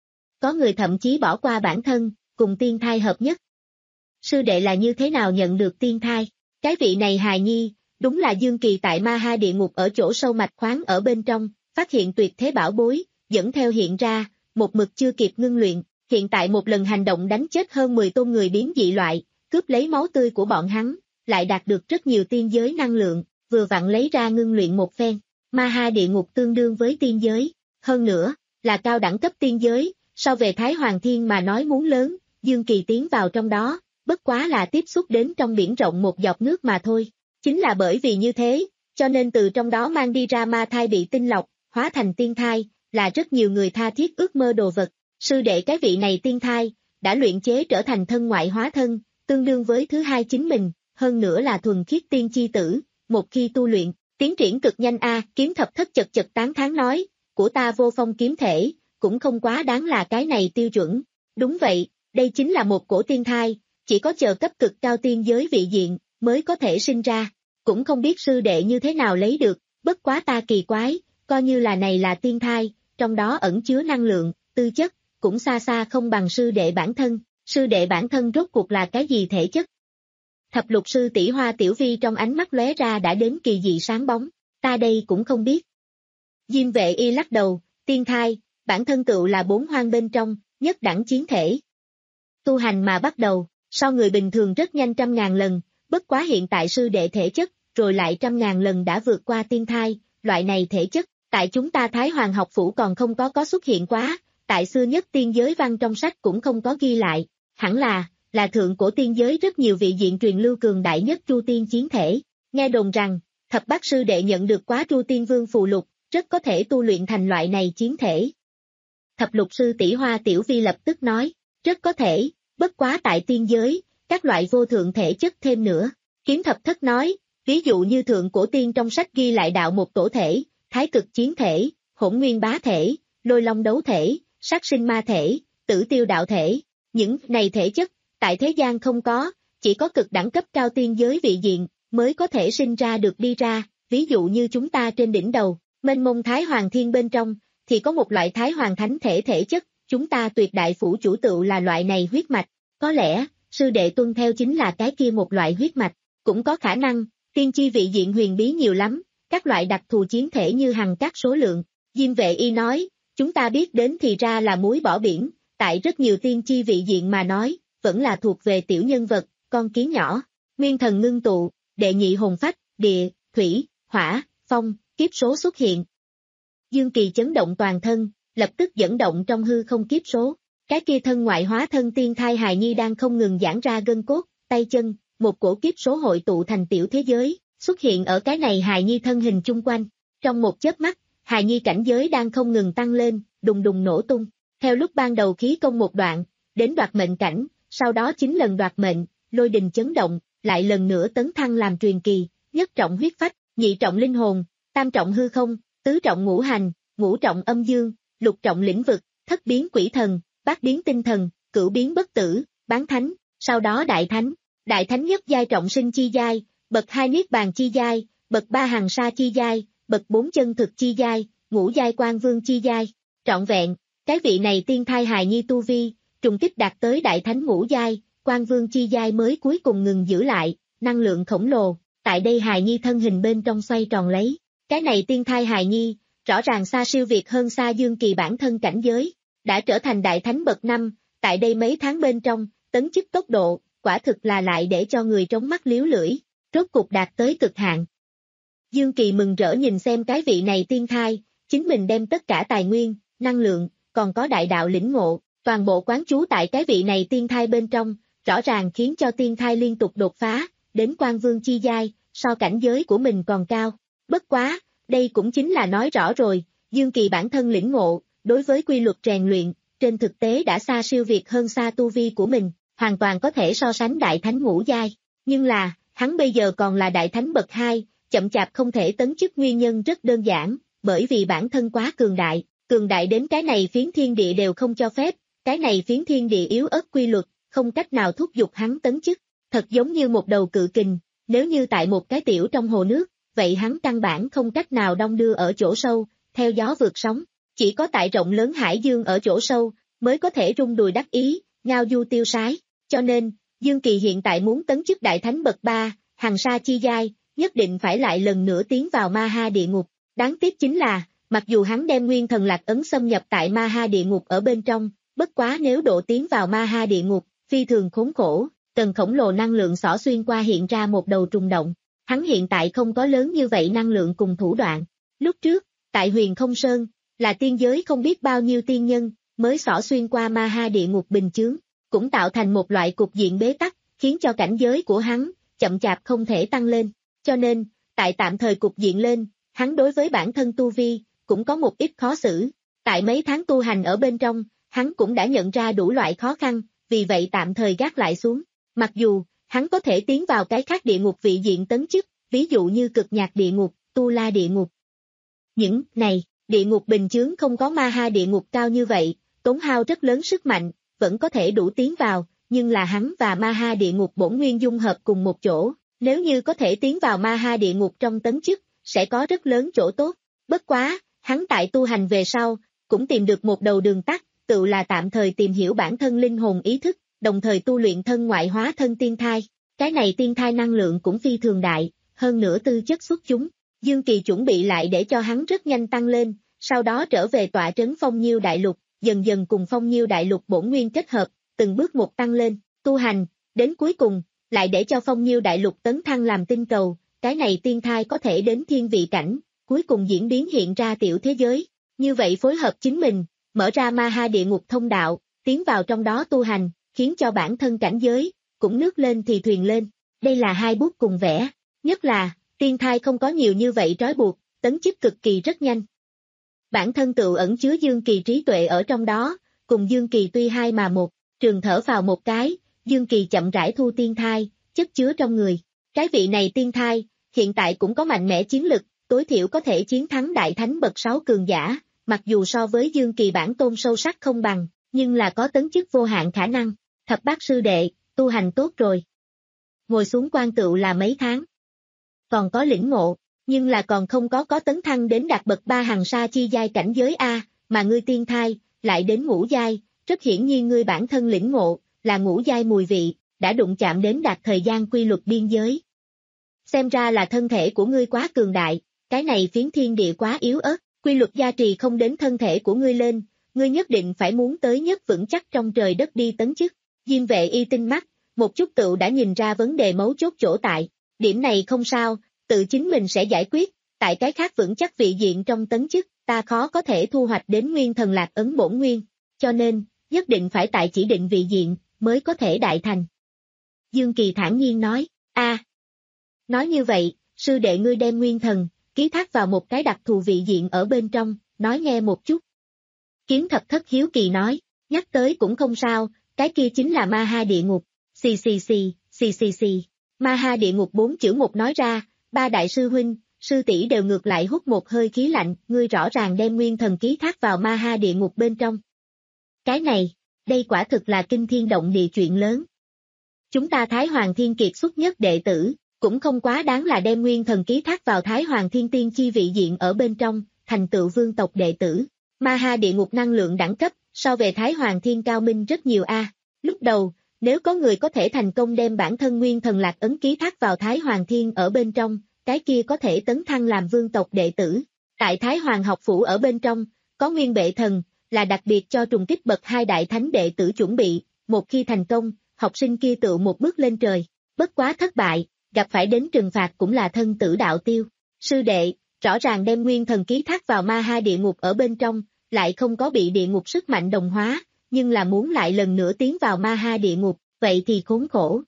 Có người thậm chí bỏ qua bản thân, cùng tiên thai hợp nhất. Sư đệ là như thế nào nhận được tiên thai? Cái vị này hài nhi, đúng là Dương Kỳ tại ma ha địa ngục ở chỗ sâu mạch khoáng ở bên trong, phát hiện tuyệt thế bảo bối, dẫn theo hiện ra, một mực chưa kịp ngưng luyện, hiện tại một lần hành động đánh chết hơn mười tôn người biến dị loại, cướp lấy máu tươi của bọn hắn, lại đạt được rất nhiều tiên giới năng lượng, vừa vặn lấy ra ngưng luyện một phen. Ma ha địa ngục tương đương với tiên giới, hơn nữa, là cao đẳng cấp tiên giới, so về Thái Hoàng Thiên mà nói muốn lớn, Dương Kỳ tiến vào trong đó, bất quá là tiếp xúc đến trong biển rộng một giọt nước mà thôi. Chính là bởi vì như thế, cho nên từ trong đó mang đi ra ma thai bị tinh lọc, hóa thành tiên thai, là rất nhiều người tha thiết ước mơ đồ vật. Sư đệ cái vị này tiên thai, đã luyện chế trở thành thân ngoại hóa thân, tương đương với thứ hai chính mình, hơn nữa là thuần khiết tiên chi tử, một khi tu luyện, tiến triển cực nhanh a. Kiếm thập thất chật chật tán thán nói, của ta vô phong kiếm thể, cũng không quá đáng là cái này tiêu chuẩn. Đúng vậy, đây chính là một cổ tiên thai, chỉ có chờ cấp cực cao tiên giới vị diện, mới có thể sinh ra. Cũng không biết sư đệ như thế nào lấy được, bất quá ta kỳ quái, coi như là này là tiên thai, trong đó ẩn chứa năng lượng, tư chất, cũng xa xa không bằng sư đệ bản thân, sư đệ bản thân rốt cuộc là cái gì thể chất. Thập lục sư tỷ Hoa Tiểu Vi trong ánh mắt lóe ra đã đến kỳ dị sáng bóng, ta đây cũng không biết. Diêm Vệ Y lắc đầu, tiên thai, bản thân tựu là bốn hoang bên trong, nhất đẳng chiến thể. Tu hành mà bắt đầu, so người bình thường rất nhanh trăm ngàn lần, bất quá hiện tại sư đệ thể chất, rồi lại trăm ngàn lần đã vượt qua tiên thai, loại này thể chất, tại chúng ta Thái Hoàng học phủ còn không có có xuất hiện quá, tại xưa nhất tiên giới văn trong sách cũng không có ghi lại, hẳn là, là thượng cổ tiên giới rất nhiều vị diện truyền lưu cường đại nhất Tru Tiên chiến thể, nghe đồn rằng, thập bát sư đệ nhận được quá Tru Tiên Vương phù lục, rất có thể tu luyện thành loại này chiến thể. Thập lục sư tỷ Hoa Tiểu Vi lập tức nói, rất có thể, bất quá tại tiên giới, các loại vô thượng thể chất thêm nữa. Kiếm thập thất nói, ví dụ như thượng cổ tiên trong sách ghi lại đạo một tổ thể, thái cực chiến thể, hỗn nguyên bá thể, lôi long đấu thể, sát sinh ma thể, tử tiêu đạo thể, những này thể chất, tại thế gian không có, chỉ có cực đẳng cấp cao tiên giới vị diện, mới có thể sinh ra được đi ra, ví dụ như chúng ta trên đỉnh đầu, mênh mông Thái Hoàng Thiên bên trong, thì có một loại Thái Hoàng Thánh thể thể chất, chúng ta tuyệt đại phủ chủ tựu là loại này huyết mạch, có lẽ, sư đệ tuân theo chính là cái kia một loại huyết mạch, cũng có khả năng, tiên chi vị diện huyền bí nhiều lắm, các loại đặc thù chiến thể như hằng các số lượng, Diêm Vệ Y nói, chúng ta biết đến thì ra là muối bỏ biển, tại rất nhiều tiên chi vị diện mà nói, vẫn là thuộc về tiểu nhân vật, con kiến nhỏ, nguyên thần ngưng tụ, đệ nhị hồn phách, địa, thủy, hỏa, phong, kiếp số xuất hiện. Dương Kỳ chấn động toàn thân, lập tức dẫn động trong hư không kiếp số, cái kia thân ngoại hóa thân tiên thai hài nhi đang không ngừng giãn ra gân cốt, tay chân, một cổ kiếp số hội tụ thành tiểu thế giới, xuất hiện ở cái này hài nhi thân hình chung quanh, trong một chớp mắt, hài nhi cảnh giới đang không ngừng tăng lên, đùng đùng nổ tung, theo lúc ban đầu khí công một đoạn, đến đoạt mệnh cảnh, sau đó chín lần đoạt mệnh, lôi đình chấn động, lại lần nữa tấn thăng làm truyền kỳ, nhất trọng huyết phách, nhị trọng linh hồn, tam trọng hư không, tứ trọng ngũ hành, ngũ trọng âm dương, lục trọng lĩnh vực, thất biến quỷ thần, bát biến tinh thần, cửu biến bất tử, bán thánh, sau đó đại thánh, đại thánh nhất giai trọng sinh chi giai, bậc hai niết bàn chi giai, bậc ba hằng sa chi giai, bậc bốn chân thực chi giai, ngũ giai quan vương chi giai, trọn vẹn, cái vị này tiên thai hài nhi tu vi, trùng kích đạt tới đại thánh ngũ giai, quan vương chi giai mới cuối cùng ngừng giữ lại, năng lượng khổng lồ, tại đây hài nhi thân hình bên trong xoay tròn lấy, cái này tiên thai hài nhi, rõ ràng xa siêu việt hơn xa Dương Kỳ bản thân cảnh giới, đã trở thành đại thánh bậc năm, tại đây mấy tháng bên trong, tấn chức tốc độ, quả thực là lại để cho người trống mắt liếu lưỡi, rốt cục đạt tới cực hạn. Dương Kỳ mừng rỡ nhìn xem cái vị này tiên thai, chính mình đem tất cả tài nguyên, năng lượng, còn có đại đạo lĩnh ngộ, toàn bộ quán trú tại cái vị này tiên thai bên trong, rõ ràng khiến cho tiên thai liên tục đột phá, đến quan vương chi giai, so cảnh giới của mình còn cao. Bất quá, đây cũng chính là nói rõ rồi, Dương Kỳ bản thân lĩnh ngộ, đối với quy luật rèn luyện, trên thực tế đã xa siêu việt hơn xa tu vi của mình, hoàn toàn có thể so sánh đại thánh ngũ giai. Nhưng là, hắn bây giờ còn là đại thánh bậc hai, chậm chạp không thể tấn chức nguyên nhân rất đơn giản, bởi vì bản thân quá cường đại, cường đại đến cái này phiến thiên địa đều không cho phép, cái này phiến thiên địa yếu ớt quy luật, không cách nào thúc giục hắn tấn chức, thật giống như một đầu cự kình, nếu như tại một cái tiểu trong hồ nước, vậy hắn căn bản không cách nào đong đưa ở chỗ sâu, theo gió vượt sóng, chỉ có tại rộng lớn hải dương ở chỗ sâu, mới có thể rung đùi đắc ý, ngao du tiêu sái, cho nên, Dương Kỳ hiện tại muốn tấn chức đại thánh bậc ba, hằng sa chi giai, nhất định phải lại lần nữa tiến vào ma ha địa ngục, đáng tiếc chính là, mặc dù hắn đem nguyên thần lạc ấn xâm nhập tại ma ha địa ngục ở bên trong, bất quá nếu độ tiến vào ma ha địa ngục, phi thường khốn khổ, cần khổng lồ năng lượng xỏ xuyên qua hiện ra một đầu trùng động, hắn hiện tại không có lớn như vậy năng lượng cùng thủ đoạn, lúc trước, tại Huyền Không Sơn, là tiên giới không biết bao nhiêu tiên nhân, mới xỏ xuyên qua ma ha địa ngục bình chướng, cũng tạo thành một loại cục diện bế tắc, khiến cho cảnh giới của hắn, chậm chạp không thể tăng lên, cho nên, tại tạm thời cục diện lên, hắn đối với bản thân tu vi, cũng có một ít khó xử, tại mấy tháng tu hành ở bên trong, hắn cũng đã nhận ra đủ loại khó khăn, vì vậy tạm thời gác lại xuống, mặc dù, hắn có thể tiến vào cái khác địa ngục vị diện tấn chức, ví dụ như cực nhạc địa ngục, tu la địa ngục. Những này, địa ngục bình chướng không có ma ha địa ngục cao như vậy, tốn hao rất lớn sức mạnh, vẫn có thể đủ tiến vào, nhưng là hắn và Ma Ha địa ngục bổn nguyên dung hợp cùng một chỗ, nếu như có thể tiến vào Ma Ha địa ngục trong tấn chức, sẽ có rất lớn chỗ tốt. Bất quá, hắn tại tu hành về sau, cũng tìm được một đầu đường tắt, tự là tạm thời tìm hiểu bản thân linh hồn ý thức, đồng thời tu luyện thân ngoại hóa thân tiên thai. Cái này tiên thai năng lượng cũng phi thường đại, hơn nữa tư chất xuất chúng. Dương Kỳ chuẩn bị lại để cho hắn rất nhanh tăng lên, sau đó trở về tọa trấn Phong Nhiêu Đại Lục, dần dần cùng Phong Nhiêu Đại Lục bổn nguyên kết hợp, từng bước một tăng lên, tu hành, đến cuối cùng, lại để cho Phong Nhiêu Đại Lục tấn thăng làm tinh cầu, cái này tiên thai có thể đến thiên vị cảnh, cuối cùng diễn biến hiện ra tiểu thế giới. Như vậy phối hợp chính mình, mở ra Ma Ha địa ngục thông đạo, tiến vào trong đó tu hành, khiến cho bản thân cảnh giới, cũng nước lên thì thuyền lên. Đây là hai bút cùng vẽ, nhất là, tiên thai không có nhiều như vậy trói buộc, tấn chức cực kỳ rất nhanh. Bản thân tự ẩn chứa Dương Kỳ trí tuệ ở trong đó, cùng Dương Kỳ tuy hai mà một, trường thở vào một cái, Dương Kỳ chậm rãi thu tiên thai, chất chứa trong người. Cái vị này tiên thai, hiện tại cũng có mạnh mẽ chiến lực, tối thiểu có thể chiến thắng đại thánh bậc sáu cường giả, mặc dù so với Dương Kỳ bản tôn sâu sắc không bằng, nhưng là có tấn chức vô hạn khả năng. Thập bát sư đệ, tu hành tốt rồi. Ngồi xuống quan tựu là mấy tháng. Còn có lĩnh ngộ, nhưng là còn không có có tấn thăng đến đạt bậc ba hằng sa chi giai cảnh giới A, mà ngươi tiên thai, lại đến ngũ giai, rất hiển nhiên ngươi bản thân lĩnh ngộ, là ngũ giai mùi vị, đã đụng chạm đến đạt thời gian quy luật biên giới. Xem ra là thân thể của ngươi quá cường đại, cái này phiến thiên địa quá yếu ớt, quy luật gia trì không đến thân thể của ngươi lên, ngươi nhất định phải muốn tới nhất vững chắc trong trời đất đi tấn chức. Diêm Vệ Y tinh mắt, một chút tựu đã nhìn ra vấn đề mấu chốt chỗ tại, điểm này không sao, tự chính mình sẽ giải quyết, tại cái khác vững chắc vị diện trong tấn chức, ta khó có thể thu hoạch đến nguyên thần lạc ấn bổn nguyên, cho nên, nhất định phải tại chỉ định vị diện, mới có thể đại thành. Dương Kỳ thản nhiên nói, a, nói như vậy, sư đệ ngươi đem nguyên thần, ký thác vào một cái đặc thù vị diện ở bên trong, nói nghe một chút. Kiến Thập Thất hiếu kỳ nói, nhắc tới cũng không sao, cái kia chính là Ma Ha địa ngục, xì xì xì, xì xì xì, Ma Ha địa ngục bốn chữ một nói ra, ba đại sư huynh, sư tỷ đều ngược lại hút một hơi khí lạnh, ngươi rõ ràng đem nguyên thần ký thác vào Ma Ha địa ngục bên trong. Cái này, đây quả thực là kinh thiên động địa chuyện lớn. Chúng ta Thái Hoàng Thiên kiệt xuất nhất đệ tử, cũng không quá đáng là đem nguyên thần ký thác vào Thái Hoàng Thiên tiên chi vị diện ở bên trong, thành tựu vương tộc đệ tử. Ma Ha địa ngục năng lượng đẳng cấp, so về Thái Hoàng Thiên cao minh rất nhiều a. Lúc đầu, nếu có người có thể thành công đem bản thân nguyên thần lạc ấn ký thác vào Thái Hoàng Thiên ở bên trong, cái kia có thể tấn thăng làm vương tộc đệ tử. Tại Thái Hoàng học phủ ở bên trong, có nguyên bệ thần, là đặc biệt cho trùng kích bậc hai đại thánh đệ tử chuẩn bị, một khi thành công, học sinh kia tự một bước lên trời, bất quá thất bại, gặp phải đến trừng phạt cũng là thân tử đạo tiêu. Sư đệ, rõ ràng đem nguyên thần ký thác vào Ma Ha địa ngục ở bên trong, lại không có bị địa ngục sức mạnh đồng hóa, nhưng là muốn lại lần nữa tiến vào Ma Ha địa ngục, vậy thì khốn khổ.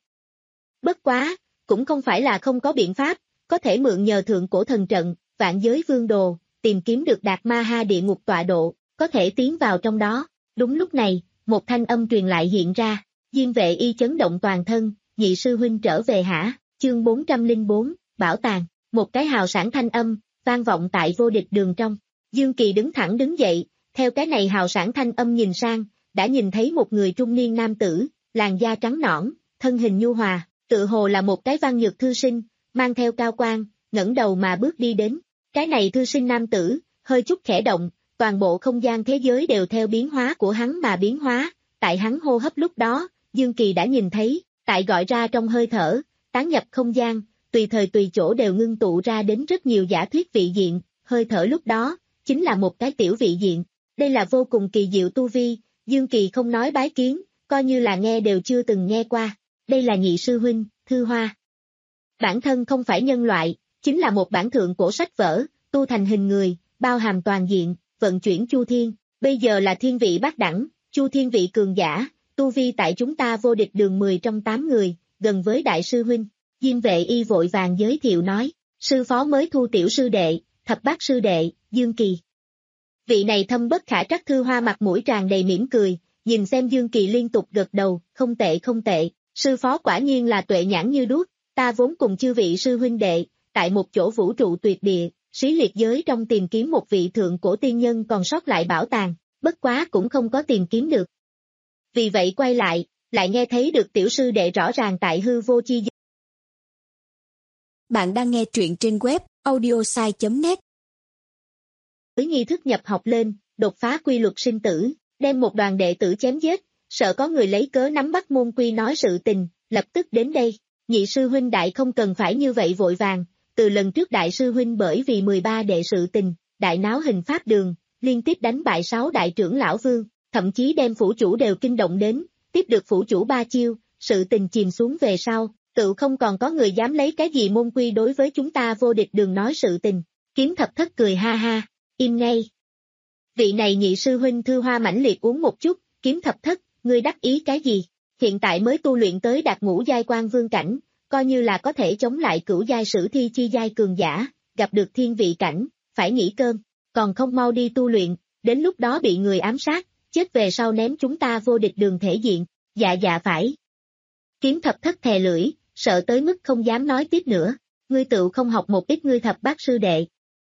Bất quá, cũng không phải là không có biện pháp, có thể mượn nhờ thượng cổ thần trận, vạn giới vương đồ, tìm kiếm được đạt Ma Ha địa ngục tọa độ, có thể tiến vào trong đó. Đúng lúc này, một thanh âm truyền lại hiện ra, Diêm Vệ Y chấn động toàn thân, nhị sư huynh trở về hả, chương bốn trăm lẻ bốn, bảo tàng, một cái hào sảng thanh âm, vang vọng tại vô địch đường trong. Dương Kỳ đứng thẳng đứng dậy, theo cái này hào sảng thanh âm nhìn sang, đã nhìn thấy một người trung niên nam tử, làn da trắng nõn, thân hình nhu hòa, tự hồ là một cái văn nhược thư sinh, mang theo cao quan, ngẩng đầu mà bước đi đến. Cái này thư sinh nam tử, hơi chút khẽ động, toàn bộ không gian thế giới đều theo biến hóa của hắn mà biến hóa, tại hắn hô hấp lúc đó, Dương Kỳ đã nhìn thấy, tại gọi ra trong hơi thở, tán nhập không gian, tùy thời tùy chỗ đều ngưng tụ ra đến rất nhiều giả thuyết vị diện, hơi thở lúc đó, chính là một cái tiểu vị diện. Đây là vô cùng kỳ diệu tu vi, Dương Kỳ không nói bái kiến, coi như là nghe đều chưa từng nghe qua. Đây là nhị sư huynh, Thư Hoa. Bản thân không phải nhân loại, chính là một bản thượng cổ sách vở, tu thành hình người, bao hàm toàn diện, vận chuyển chu thiên, bây giờ là thiên vị bát đẳng, chu thiên vị cường giả, tu vi tại chúng ta vô địch đường mười trong tám người, gần với đại sư huynh. Diêm Vệ Y vội vàng giới thiệu nói, sư phó mới thu tiểu sư đệ, thập bát sư đệ, Dương Kỳ. Vị này thâm bất khả trắc Thư Hoa mặt mũi tràn đầy mỉm cười, nhìn xem Dương Kỳ liên tục gật đầu, không tệ không tệ, sư phó quả nhiên là tuệ nhãn như đuốc, ta vốn cùng chư vị sư huynh đệ, tại một chỗ vũ trụ tuyệt địa, xí liệt giới trong tìm kiếm một vị thượng cổ tiên nhân còn sót lại bảo tàng, bất quá cũng không có tìm kiếm được. Vì vậy quay lại, lại nghe thấy được tiểu sư đệ rõ ràng tại hư vô chi giới. Bạn đang nghe truyện trên web audiosai chấm net. Với nghi thức nhập học lên, đột phá quy luật sinh tử, đem một đoàn đệ tử chém giết, sợ có người lấy cớ nắm bắt môn quy nói sự tình, lập tức đến đây. Nhị sư huynh đại không cần phải như vậy vội vàng, từ lần trước đại sư huynh bởi vì mười ba đệ sự tình, đại náo hình pháp đường, liên tiếp đánh bại sáu đại trưởng lão vương, thậm chí đem phủ chủ đều kinh động đến, tiếp được phủ chủ ba chiêu, sự tình chìm xuống về sau, tự không còn có người dám lấy cái gì môn quy đối với chúng ta vô địch đường nói sự tình. Kiếm thập thất cười ha ha, im ngay. Vị này nhị sư huynh thư hoa mãnh liệt uống một chút, kiếm thập thất, ngươi đắc ý cái gì? Hiện tại mới tu luyện tới đạt ngũ giai quan vương cảnh, coi như là có thể chống lại cửu giai sử thi chi giai cường giả, gặp được thiên vị cảnh, phải nghỉ cơm, còn không mau đi tu luyện, đến lúc đó bị người ám sát, chết về sau ném chúng ta vô địch đường thể diện, dạ dạ phải. Kiếm thập thất thè lưỡi, sợ tới mức không dám nói tiếp nữa, ngươi tự không học một ít ngươi thập bát sư đệ.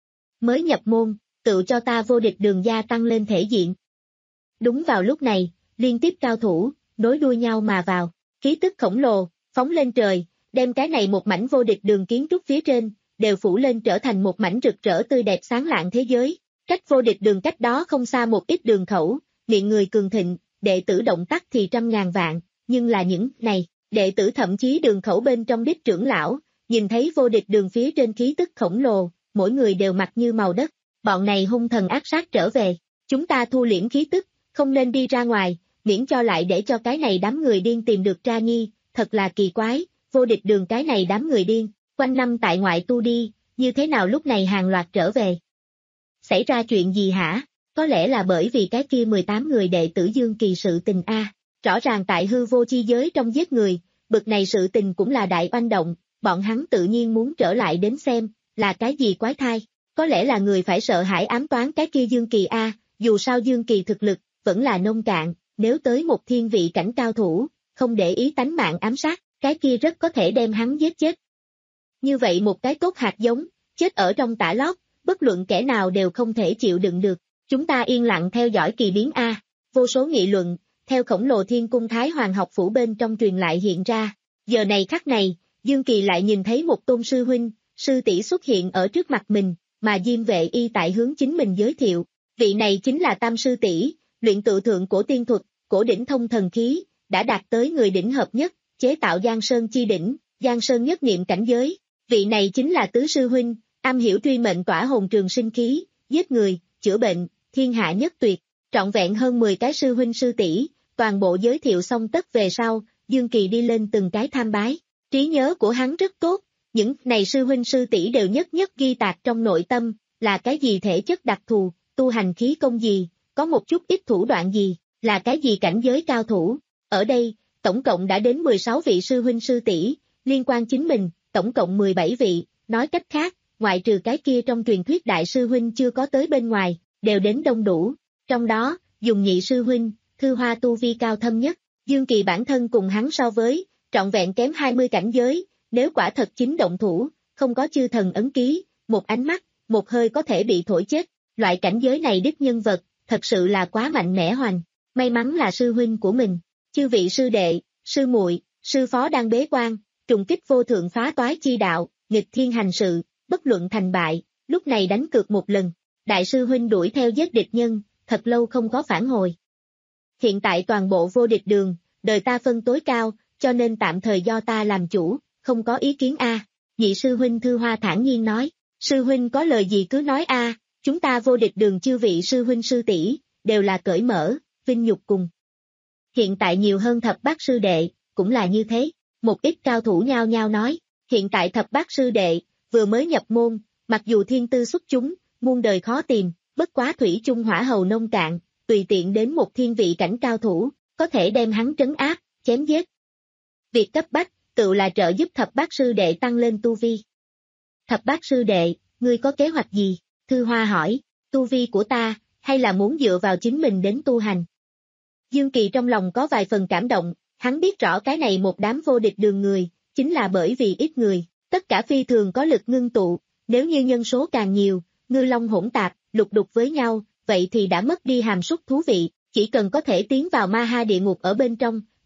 Mới nhập môn, tự cho ta vô địch đường gia tăng lên thể diện. Đúng vào lúc này, liên tiếp cao thủ, nối đuôi nhau mà vào, khí tức khổng lồ, phóng lên trời, đem cái này một mảnh vô địch đường kiến trúc phía trên, đều phủ lên trở thành một mảnh rực rỡ tươi đẹp sáng lạng thế giới. Cách vô địch đường cách đó không xa một ít đường khẩu, miệng người cường thịnh, đệ tử động tác thì trăm ngàn vạn, nhưng là những này, đệ tử thậm chí đường khẩu bên trong đích trưởng lão, nhìn thấy vô địch đường phía trên khí tức khổng lồ, mỗi người đều mặt như màu đất, bọn này hung thần ác sát trở về, chúng ta thu liễm khí tức, không nên đi ra ngoài, miễn cho lại để cho cái này đám người điên tìm được Tra Nhi, thật là kỳ quái, vô địch đường cái này đám người điên, quanh năm tại ngoại tu đi, như thế nào lúc này hàng loạt trở về. Xảy ra chuyện gì hả? Có lẽ là bởi vì cái kia mười tám người đệ tử Dương Kỳ sự tình a, rõ ràng tại hư vô chi giới trong giết người, bực này sự tình cũng là đại oanh động, bọn hắn tự nhiên muốn trở lại đến xem, là cái gì quái thai, có lẽ là người phải sợ hãi ám toán cái kia Dương Kỳ a, dù sao Dương Kỳ thực lực, vẫn là nông cạn, nếu tới một thiên vị cảnh cao thủ, không để ý tánh mạng ám sát, cái kia rất có thể đem hắn giết chết. Như vậy một cái cốt hạt giống, chết ở trong tả lót, bất luận kẻ nào đều không thể chịu đựng được, chúng ta yên lặng theo dõi kỳ biến a, vô số nghị luận, theo khổng lồ thiên cung Thái Hoàng học phủ bên trong truyền lại hiện ra, giờ này khắc này, Dương Kỳ lại nhìn thấy một tôn sư huynh, sư tỷ xuất hiện ở trước mặt mình, mà Diêm Vệ Y tại hướng chính mình giới thiệu, vị này chính là Tam sư tỷ, luyện tự thượng cổ tiên thuật, cổ đỉnh thông thần khí, đã đạt tới người đỉnh hợp nhất, chế tạo Giang Sơn chi đỉnh, Giang Sơn nhất niệm cảnh giới, vị này chính là tứ sư huynh, am hiểu truy mệnh tỏa hồn trường sinh khí, giết người, chữa bệnh, thiên hạ nhất tuyệt, trọn vẹn hơn mười cái sư huynh sư tỷ, toàn bộ giới thiệu xong tất về sau, Dương Kỳ đi lên từng cái tham bái, trí nhớ của hắn rất tốt, những này sư huynh sư tỷ đều nhất nhất ghi tạc trong nội tâm, là cái gì thể chất đặc thù, tu hành khí công gì, có một chút ít thủ đoạn gì, là cái gì cảnh giới cao thủ, ở đây, tổng cộng đã đến mười sáu vị sư huynh sư tỷ, liên quan chính mình, tổng cộng mười bảy vị, nói cách khác, ngoại trừ cái kia trong truyền thuyết đại sư huynh chưa có tới bên ngoài, đều đến đông đủ, trong đó, dùng nhị sư huynh, thư hoa tu vi cao thâm nhất, Dương Kỳ bản thân cùng hắn so với, trọn vẹn kém hai mươi cảnh giới, nếu quả thật chính động thủ, không có chư thần ấn ký, một ánh mắt, một hơi có thể bị thổi chết, loại cảnh giới này đích nhân vật, thật sự là quá mạnh mẽ hoành, may mắn là sư huynh của mình, chư vị sư đệ, sư muội, sư phó đang bế quan, trùng kích vô thượng phá toái chi đạo, nghịch thiên hành sự, bất luận thành bại, lúc này đánh cược một lần, đại sư huynh đuổi theo giết địch nhân, thật lâu không có phản hồi. Hiện tại toàn bộ vô địch đường, đời ta phân tối cao, cho nên tạm thời do ta làm chủ, không có ý kiến a. Nhị sư huynh Thư Hoa thản nhiên nói, sư huynh có lời gì cứ nói a, chúng ta vô địch đường chư vị sư huynh sư tỷ đều là cởi mở, vinh nhục cùng. Hiện tại nhiều hơn thập bát sư đệ, cũng là như thế, một ít cao thủ nhao nhao nói, hiện tại thập bát sư đệ, vừa mới nhập môn, mặc dù thiên tư xuất chúng, muôn đời khó tìm, bất quá thủy chung hỏa hầu nông cạn, tùy tiện đến một thiên vị cảnh cao thủ, có thể đem hắn trấn áp, chém giết. Việc cấp bách, tự là trợ giúp thập bát sư đệ tăng lên tu vi. Thập bát sư đệ, ngươi có kế hoạch gì? Thư Hoa hỏi, tu vi của ta, hay là muốn dựa vào chính mình đến tu hành? Dương Kỳ trong lòng có vài phần cảm động, hắn biết rõ cái này một đám vô địch đường người, chính là bởi vì ít người, tất cả phi thường có lực ngưng tụ, nếu như nhân số càng nhiều, ngư long hỗn tạp, lục đục với nhau, vậy thì đã mất đi hàm súc thú vị, chỉ cần có thể tiến vào ma ha địa ngục ở bên trong,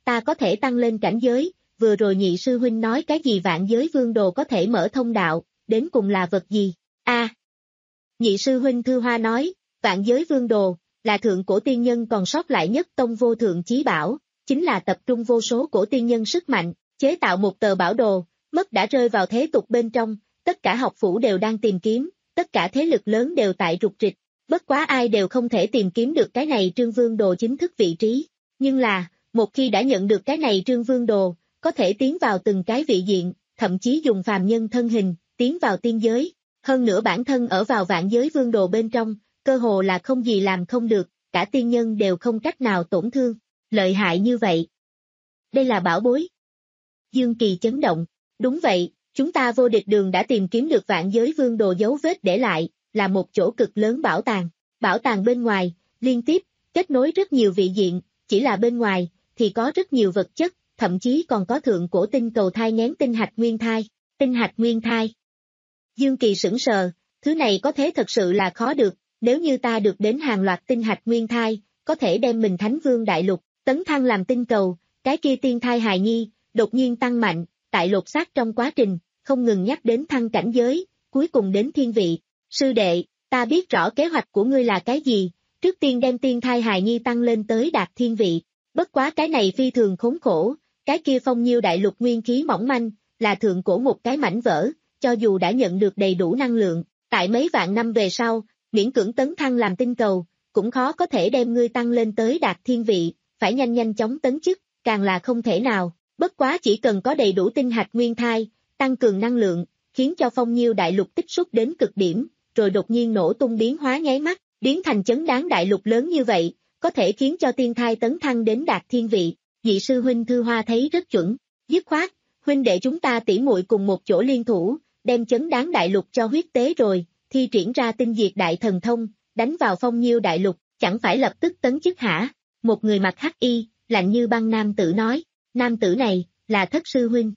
ta có thể tăng lên cảnh giới, vừa rồi nhị sư huynh nói cái gì vạn giới vương đồ có thể mở thông đạo, đến cùng là vật gì? A. À, nhị sư huynh Thư Hoa nói, vạn giới vương đồ, là thượng cổ tiên nhân còn sót lại nhất tông vô thượng chí bảo, chính là tập trung vô số cổ tiên nhân sức mạnh, chế tạo một tờ bảo đồ, mất đã rơi vào thế tục bên trong, tất cả học phủ đều đang tìm kiếm, tất cả thế lực lớn đều tại rục rịch, bất quá ai đều không thể tìm kiếm được cái này trương vương đồ chính thức vị trí, nhưng là, một khi đã nhận được cái này trương vương đồ, có thể tiến vào từng cái vị diện, thậm chí dùng phàm nhân thân hình, tiến vào tiên giới, hơn nữa bản thân ở vào vạn giới vương đồ bên trong, cơ hồ là không gì làm không được, cả tiên nhân đều không cách nào tổn thương, lợi hại như vậy. Đây là bảo bối. Dương Kỳ chấn động, đúng vậy, chúng ta vô địch đường đã tìm kiếm được vạn giới vương đồ dấu vết để lại, là một chỗ cực lớn bảo tàng, bảo tàng bên ngoài, liên tiếp, kết nối rất nhiều vị diện, chỉ là bên ngoài, thì có rất nhiều vật chất, thậm chí còn có thượng cổ tinh cầu thai nghén tinh hạch nguyên thai, tinh hạch nguyên thai. Dương Kỳ sững sờ, thứ này có thế thật sự là khó được, nếu như ta được đến hàng loạt tinh hạch nguyên thai, có thể đem mình Thánh Vương Đại Lục, tấn thăng làm tinh cầu, cái kia tiên thai hài nhi, đột nhiên tăng mạnh, tại lột xác trong quá trình, không ngừng nhắc đến thăng cảnh giới, cuối cùng đến thiên vị. Sư đệ, ta biết rõ kế hoạch của ngươi là cái gì, trước tiên đem tiên thai hài nhi tăng lên tới đạt thiên vị, bất quá cái này phi thường khốn khổ, cái kia phong nhiêu đại lục nguyên khí mỏng manh, là thượng cổ một cái mảnh vỡ, cho dù đã nhận được đầy đủ năng lượng, tại mấy vạn năm về sau, miễn cưỡng tấn thăng làm tinh cầu, cũng khó có thể đem ngươi tăng lên tới đạt thiên vị, phải nhanh nhanh chóng tấn chức, càng là không thể nào, bất quá chỉ cần có đầy đủ tinh hạch nguyên thai, tăng cường năng lượng, khiến cho phong nhiêu đại lục tích xúc đến cực điểm, rồi đột nhiên nổ tung biến hóa nháy mắt, biến thành chấn đáng đại lục lớn như vậy, có thể khiến cho tiên thai tấn thăng đến đạt thiên vị. Nhị sư huynh Thư Hoa thấy rất chuẩn, dứt khoát, huynh đệ chúng ta tỉ muội cùng một chỗ liên thủ, đem chấn đáng đại lục cho huyết tế rồi, thi triển ra tinh diệt đại thần thông, đánh vào phong nhiêu đại lục, chẳng phải lập tức tấn chức hả? Một người mặc hắc y, lạnh như băng nam tử nói, nam tử này, là Thất sư huynh.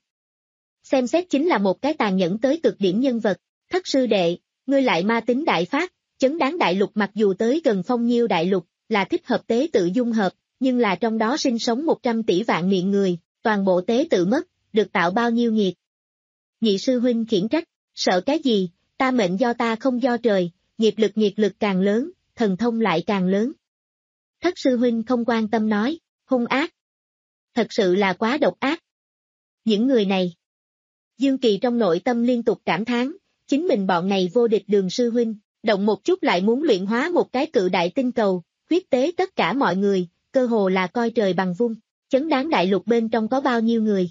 Xem xét chính là một cái tàn nhẫn tới cực điểm nhân vật, Thất sư đệ, ngươi lại ma tính đại phát, chấn đáng đại lục mặc dù tới gần phong nhiêu đại lục, là thích hợp tế tự dung hợp, nhưng là trong đó sinh sống một trăm tỷ vạn miệng người, toàn bộ tế tự mất, được tạo bao nhiêu nghiệt. Nhị sư huynh khiển trách, sợ cái gì, ta mệnh do ta không do trời, nghiệp lực nghiệp lực càng lớn, thần thông lại càng lớn. Thất sư huynh không quan tâm nói, hung ác. Thật sự là quá độc ác. Những người này. Dương Kỳ trong nội tâm liên tục cảm thán, chính mình bọn này vô địch đường sư huynh, động một chút lại muốn luyện hóa một cái cự đại tinh cầu, huyết tế tất cả mọi người, cơ hồ là coi trời bằng vung. Chấn đáng đại lục bên trong có bao nhiêu người?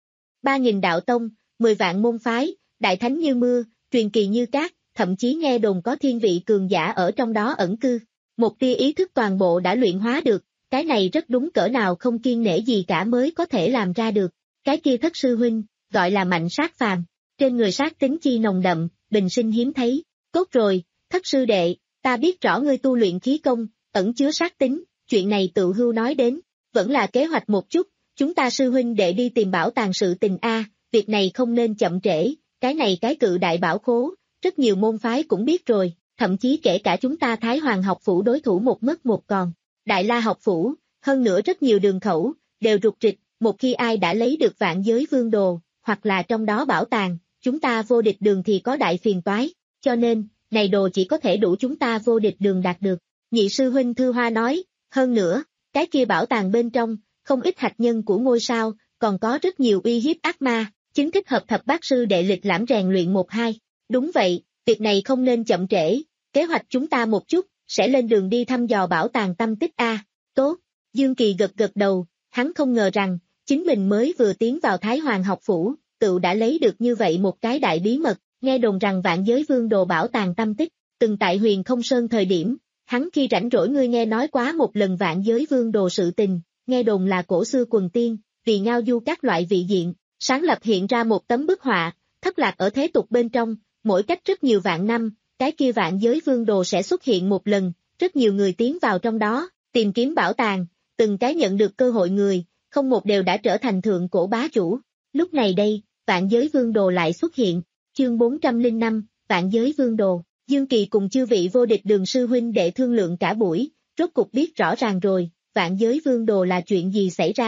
Ba nghìn đạo tông, mười vạn môn phái, đại thánh như mưa, truyền kỳ như cát, thậm chí nghe đồn có thiên vị cường giả ở trong đó ẩn cư. Một tia ý thức toàn bộ đã luyện hóa được, cái này rất đúng cỡ nào không kiêng nể gì cả mới có thể làm ra được. Cái kia Thất sư huynh, gọi là mạnh sát phàm, trên người sát tính chi nồng đậm, bình sinh hiếm thấy. Tốt rồi, Thất sư đệ, ta biết rõ ngươi tu luyện khí công, ẩn chứa sát tính, chuyện này tự hưu nói đến, vẫn là kế hoạch một chút, chúng ta sư huynh đệ đi tìm bảo tàng sự tình a, việc này không nên chậm trễ, cái này cái cự đại bảo khố, rất nhiều môn phái cũng biết rồi, thậm chí kể cả chúng ta Thái Hoàng học phủ đối thủ một mất một còn. Đại La học phủ, hơn nữa rất nhiều đường khẩu, đều rục rịch, một khi ai đã lấy được vạn giới vương đồ, hoặc là trong đó bảo tàng, chúng ta vô địch đường thì có đại phiền toái, cho nên, này đồ chỉ có thể đủ chúng ta vô địch đường đạt được. Nhị sư huynh Thư Hoa nói, hơn nữa, cái kia bảo tàng bên trong, không ít hạt nhân của ngôi sao, còn có rất nhiều uy hiếp ác ma, chính thích hợp thập bát sư đệ lịch lãm rèn luyện một hai. Đúng vậy, việc này không nên chậm trễ, kế hoạch chúng ta một chút, sẽ lên đường đi thăm dò bảo tàng tâm tích A. Tốt, Dương Kỳ gật gật đầu, hắn không ngờ rằng, chính mình mới vừa tiến vào Thái Hoàng học phủ, tự đã lấy được như vậy một cái đại bí mật, nghe đồn rằng vạn giới vương đồ bảo tàng tâm tích, từng tại Huyền Không Sơn thời điểm, hắn khi rảnh rỗi ngươi nghe nói quá một lần vạn giới vương đồ sự tình, nghe đồn là cổ xưa quần tiên, vì ngao du các loại vị diện, sáng lập hiện ra một tấm bức họa, thất lạc ở thế tục bên trong, mỗi cách rất nhiều vạn năm, cái kia vạn giới vương đồ sẽ xuất hiện một lần, rất nhiều người tiến vào trong đó, tìm kiếm bảo tàng, từng cái nhận được cơ hội người, không một đều đã trở thành thượng cổ bá chủ. Lúc này đây, vạn giới vương đồ lại xuất hiện, chương bốn trăm lẻ năm, vạn giới vương đồ, Dương Kỳ cùng chư vị vô địch đường sư huynh đệ thương lượng cả buổi, rốt cục biết rõ ràng rồi, vạn giới vương đồ là chuyện gì xảy ra.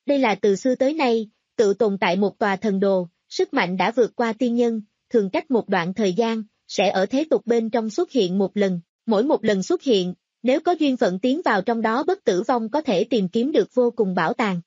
Đây là từ xưa tới nay, tự tồn tại một tòa thần đồ, sức mạnh đã vượt qua tiên nhân, thường cách một đoạn thời gian, sẽ ở thế tục bên trong xuất hiện một lần, mỗi một lần xuất hiện, nếu có duyên phận tiến vào trong đó bất tử vong có thể tìm kiếm được vô cùng bảo tàng.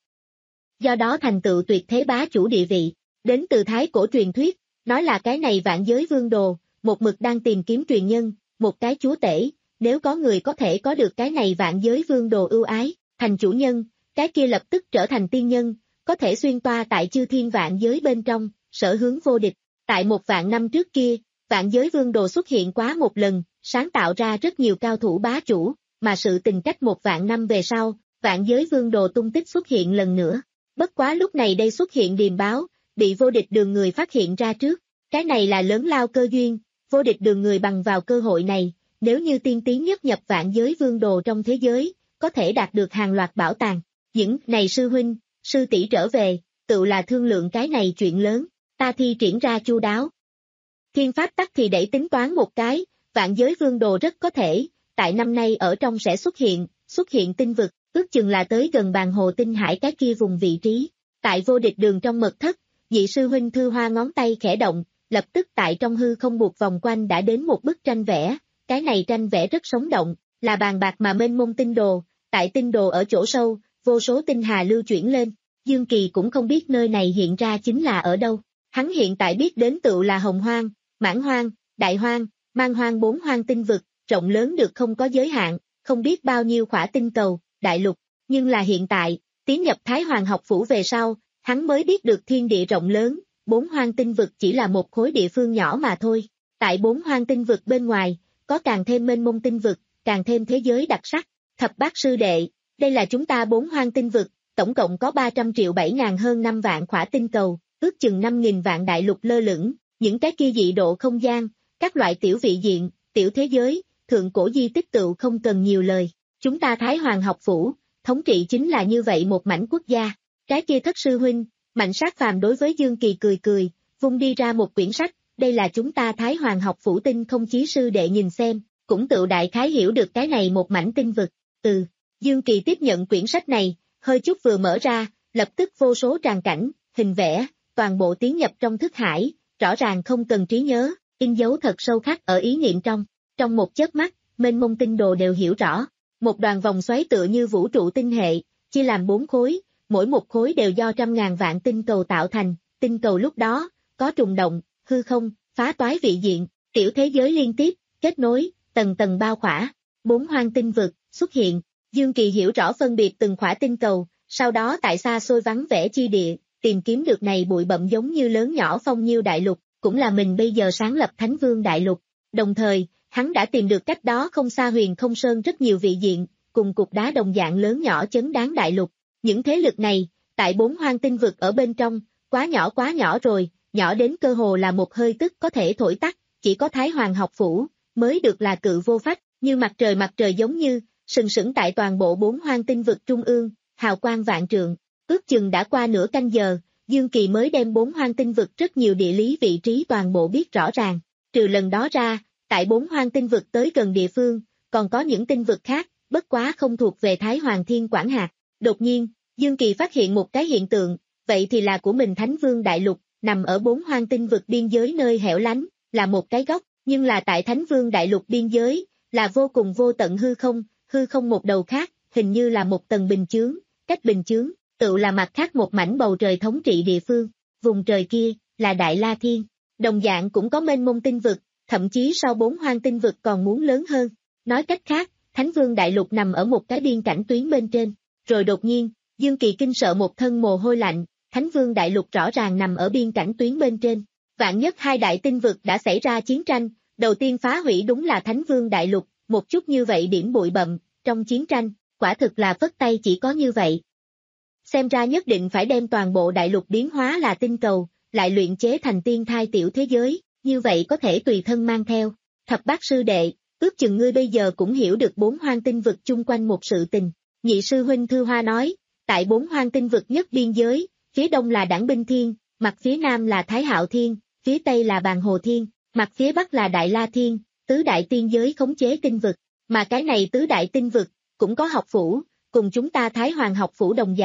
Do đó thành tựu tuyệt thế bá chủ địa vị, đến từ thái cổ truyền thuyết, nói là cái này vạn giới vương đồ, một mực đang tìm kiếm truyền nhân, một cái chúa tể, nếu có người có thể có được cái này vạn giới vương đồ ưu ái, thành chủ nhân, cái kia lập tức trở thành tiên nhân, có thể xuyên toa tại chư thiên vạn giới bên trong, sở hướng vô địch. Tại một vạn năm trước kia, vạn giới vương đồ xuất hiện quá một lần, sáng tạo ra rất nhiều cao thủ bá chủ, mà sự tình cách một vạn năm về sau, vạn giới vương đồ tung tích xuất hiện lần nữa. Bất quá lúc này đây xuất hiện điềm báo, bị vô địch đường người phát hiện ra trước. Cái này là lớn lao cơ duyên, vô địch đường người bằng vào cơ hội này, nếu như tiên tiến nhất nhập vạn giới vương đồ trong thế giới, có thể đạt được hàng loạt bảo tàng. Những này sư huynh, sư tỷ trở về, tự là thương lượng cái này chuyện lớn, ta thi triển ra chu đáo. Thiên pháp tắc thì đẩy tính toán một cái, vạn giới vương đồ rất có thể, tại năm nay ở trong sẽ xuất hiện, xuất hiện tinh vực, ước chừng là tới gần bàn hồ tinh hải cái kia vùng vị trí. Tại vô địch đường trong mật thất, dị sư huynh Thư Hoa ngón tay khẽ động, lập tức tại trong hư không buộc vòng quanh đã đến một bức tranh vẽ, cái này tranh vẽ rất sống động, là bàn bạc mà mênh mông tinh đồ, tại tinh đồ ở chỗ sâu, vô số tinh hà lưu chuyển lên, Dương Kỳ cũng không biết nơi này hiện ra chính là ở đâu, hắn hiện tại biết đến tựu là Hồng Hoang, Mãn Hoang, Đại Hoang, Man Hoang bốn hoang tinh vực, rộng lớn được không có giới hạn, không biết bao nhiêu khỏa tinh cầu, đại lục, nhưng là hiện tại, tiến nhập Thái Hoàng học phủ về sau, hắn mới biết được thiên địa rộng lớn, bốn hoang tinh vực chỉ là một khối địa phương nhỏ mà thôi, tại bốn hoang tinh vực bên ngoài, có càng thêm mênh mông tinh vực, càng thêm thế giới đặc sắc, thập bát sư đệ, đây là chúng ta bốn hoang tinh vực, tổng cộng có ba trăm triệu bảy ngàn hơn năm vạn khỏa tinh cầu, ước chừng năm nghìn vạn đại lục lơ lửng, những cái kia dị độ không gian, các loại tiểu vị diện, tiểu thế giới, thượng cổ di tích tựu không cần nhiều lời, chúng ta Thái Hoàng học phủ, thống trị chính là như vậy một mảnh quốc gia, cái kia thất sư huynh, Mạnh Sát Phàm đối với Dương Kỳ cười cười, vung đi ra một quyển sách, đây là chúng ta Thái Hoàng học phủ tinh không chí sư đệ nhìn xem, cũng tự đại khái hiểu được cái này một mảnh tinh vực, ừ, Dương Kỳ tiếp nhận quyển sách này, hơi chút vừa mở ra, lập tức vô số tràng cảnh, hình vẽ, toàn bộ tiến nhập trong thức hải, rõ ràng không cần trí nhớ, in dấu thật sâu khắc ở ý niệm trong, trong một chớp mắt, mênh mông tinh đồ đều hiểu rõ, một đoàn vòng xoáy tựa như vũ trụ tinh hệ, chia làm bốn khối, mỗi một khối đều do trăm ngàn vạn tinh cầu tạo thành, tinh cầu lúc đó, có trùng động, hư không, phá toái vị diện, tiểu thế giới liên tiếp, kết nối, tầng tầng bao khỏa, bốn hoang tinh vực, xuất hiện, Dương Kỳ hiểu rõ phân biệt từng khỏa tinh cầu, sau đó tại xa xôi vắng vẻ chi địa, tìm kiếm được này bụi bậm giống như lớn nhỏ phong nhiêu đại lục, cũng là mình bây giờ sáng lập Thánh Vương đại lục, đồng thời, hắn đã tìm được cách đó không xa Huyền Không Sơn rất nhiều vị diện, cùng cục đá đồng dạng lớn nhỏ chấn đáng đại lục, những thế lực này, tại bốn hoang tinh vực ở bên trong, quá nhỏ quá nhỏ rồi, nhỏ đến cơ hồ là một hơi tức có thể thổi tắt, chỉ có Thái Hoàng học phủ, mới được là cự vô phách, như mặt trời mặt trời giống như, sừng sững tại toàn bộ bốn hoang tinh vực trung ương, hào quang vạn trượng, ước chừng đã qua nửa canh giờ, Dương Kỳ mới đem bốn hoang tinh vực rất nhiều địa lý vị trí toàn bộ biết rõ ràng, trừ lần đó ra, tại bốn hoang tinh vực tới gần địa phương, còn có những tinh vực khác, bất quá không thuộc về Thái Hoàng Thiên quản hạt. Đột nhiên, Dương Kỳ phát hiện một cái hiện tượng, vậy thì là của mình Thánh Vương đại lục, nằm ở bốn hoang tinh vực biên giới nơi hẻo lánh, là một cái góc, nhưng là tại Thánh Vương đại lục biên giới, là vô cùng vô tận hư không, hư không một đầu khác, hình như là một tầng bình chướng, cách bình chướng, tự là mặt khác một mảnh bầu trời thống trị địa phương, vùng trời kia, là Đại La Thiên, đồng dạng cũng có mênh mông tinh vực, thậm chí sau bốn hoang tinh vực còn muốn lớn hơn, nói cách khác, Thánh Vương đại lục nằm ở một cái biên cảnh tuyến bên trên, rồi đột nhiên, Dương Kỳ kinh sợ một thân mồ hôi lạnh, Thánh Vương đại lục rõ ràng nằm ở biên cảnh tuyến bên trên, vạn nhất hai đại tinh vực đã xảy ra chiến tranh, đầu tiên phá hủy đúng là Thánh Vương đại lục, một chút như vậy điểm bụi bậm, trong chiến tranh, quả thực là phất tay chỉ có như vậy. Xem ra nhất định phải đem toàn bộ đại lục biến hóa là tinh cầu, lại luyện chế thành tiên thai tiểu thế giới, như vậy có thể tùy thân mang theo. Thập bát sư đệ, ước chừng ngươi bây giờ cũng hiểu được bốn hoang tinh vực chung quanh một sự tình. Nhị sư huynh Thư Hoa nói, tại bốn hoang tinh vực nhất biên giới, phía đông là Đảng Binh Thiên, mặt phía nam là Thái Hạo Thiên, phía tây là Bàn Hồ Thiên, mặt phía bắc là Đại La Thiên, tứ đại tiên giới khống chế tinh vực, mà cái này tứ đại tinh vực, cũng có học phủ, cùng chúng ta Thái Hoàng học phủ đồng dạng,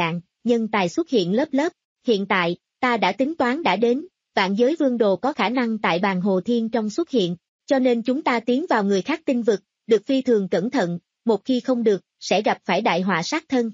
nhân tài xuất hiện lớp lớp. Hiện tại, ta đã tính toán đã đến, vạn giới vương đồ có khả năng tại bàn hồ thiên trong xuất hiện, cho nên chúng ta tiến vào người khác tinh vực, được phi thường cẩn thận, một khi không được, sẽ gặp phải đại họa sát thân.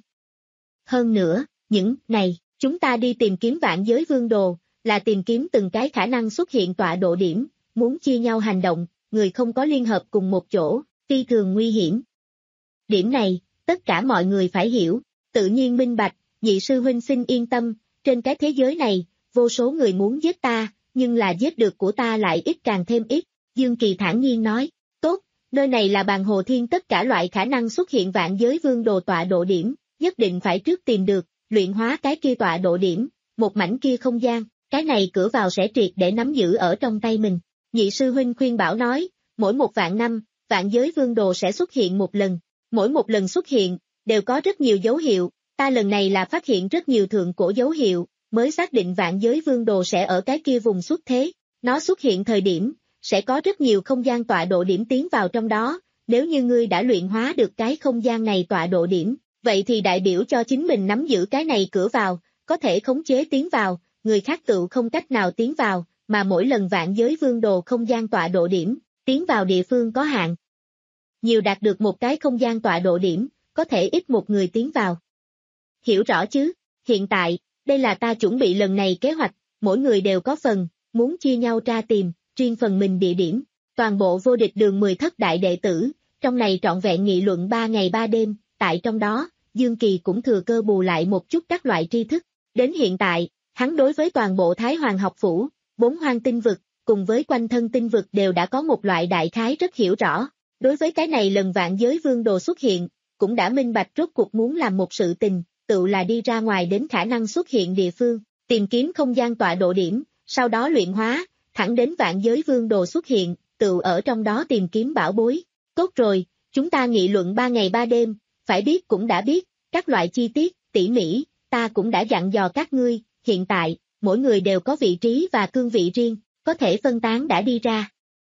Hơn nữa, những này, chúng ta đi tìm kiếm vạn giới vương đồ, là tìm kiếm từng cái khả năng xuất hiện tọa độ điểm, muốn chia nhau hành động, người không có liên hợp cùng một chỗ, phi thường nguy hiểm. Điểm này, tất cả mọi người phải hiểu, tự nhiên minh bạch, nhị sư huynh xin yên tâm, trên cái thế giới này, vô số người muốn giết ta, nhưng là giết được của ta lại ít càng thêm ít, Dương Kỳ thản nhiên nói, tốt, nơi này là bàn hồ thiên tất cả loại khả năng xuất hiện vạn giới vương đồ tọa độ điểm, nhất định phải trước tìm được, luyện hóa cái kia tọa độ điểm, một mảnh kia không gian, cái này cửa vào sẽ triệt để nắm giữ ở trong tay mình. Nhị sư huynh khuyên bảo nói, mỗi một vạn năm, vạn giới vương đồ sẽ xuất hiện một lần, mỗi một lần xuất hiện, đều có rất nhiều dấu hiệu, ta lần này là phát hiện rất nhiều thượng cổ dấu hiệu, mới xác định vạn giới vương đồ sẽ ở cái kia vùng xuất thế, nó xuất hiện thời điểm, sẽ có rất nhiều không gian tọa độ điểm tiến vào trong đó, nếu như ngươi đã luyện hóa được cái không gian này tọa độ điểm, vậy thì đại biểu cho chính mình nắm giữ cái này cửa vào, có thể khống chế tiến vào, người khác tự không cách nào tiến vào, mà mỗi lần vạn giới vương đồ không gian tọa độ điểm, tiến vào địa phương có hạn. Nhiều đạt được một cái không gian tọa độ điểm, có thể ít một người tiến vào. Hiểu rõ chứ, hiện tại, đây là ta chuẩn bị lần này kế hoạch, mỗi người đều có phần, muốn chia nhau tra tìm, riêng phần mình địa điểm, toàn bộ vô địch đường mười thất đại đệ tử, trong này trọn vẹn nghị luận ba ngày ba đêm, tại trong đó, Dương Kỳ cũng thừa cơ bù lại một chút các loại tri thức, đến hiện tại, hắn đối với toàn bộ Thái Hoàng học phủ, bốn hoang tinh vực, cùng với quanh thân tinh vực đều đã có một loại đại khái rất hiểu rõ, đối với cái này lần vạn giới vương đồ xuất hiện, cũng đã minh bạch rốt cuộc muốn làm một sự tình, tự là đi ra ngoài đến khả năng xuất hiện địa phương, tìm kiếm không gian tọa độ điểm, sau đó luyện hóa, thẳng đến vạn giới vương đồ xuất hiện, tự ở trong đó tìm kiếm bảo bối. Tốt rồi, chúng ta nghị luận ba ngày ba đêm, phải biết cũng đã biết, các loại chi tiết, tỉ mỉ, ta cũng đã dặn dò các ngươi, hiện tại, mỗi người đều có vị trí và cương vị riêng, có thể phân tán đã đi ra.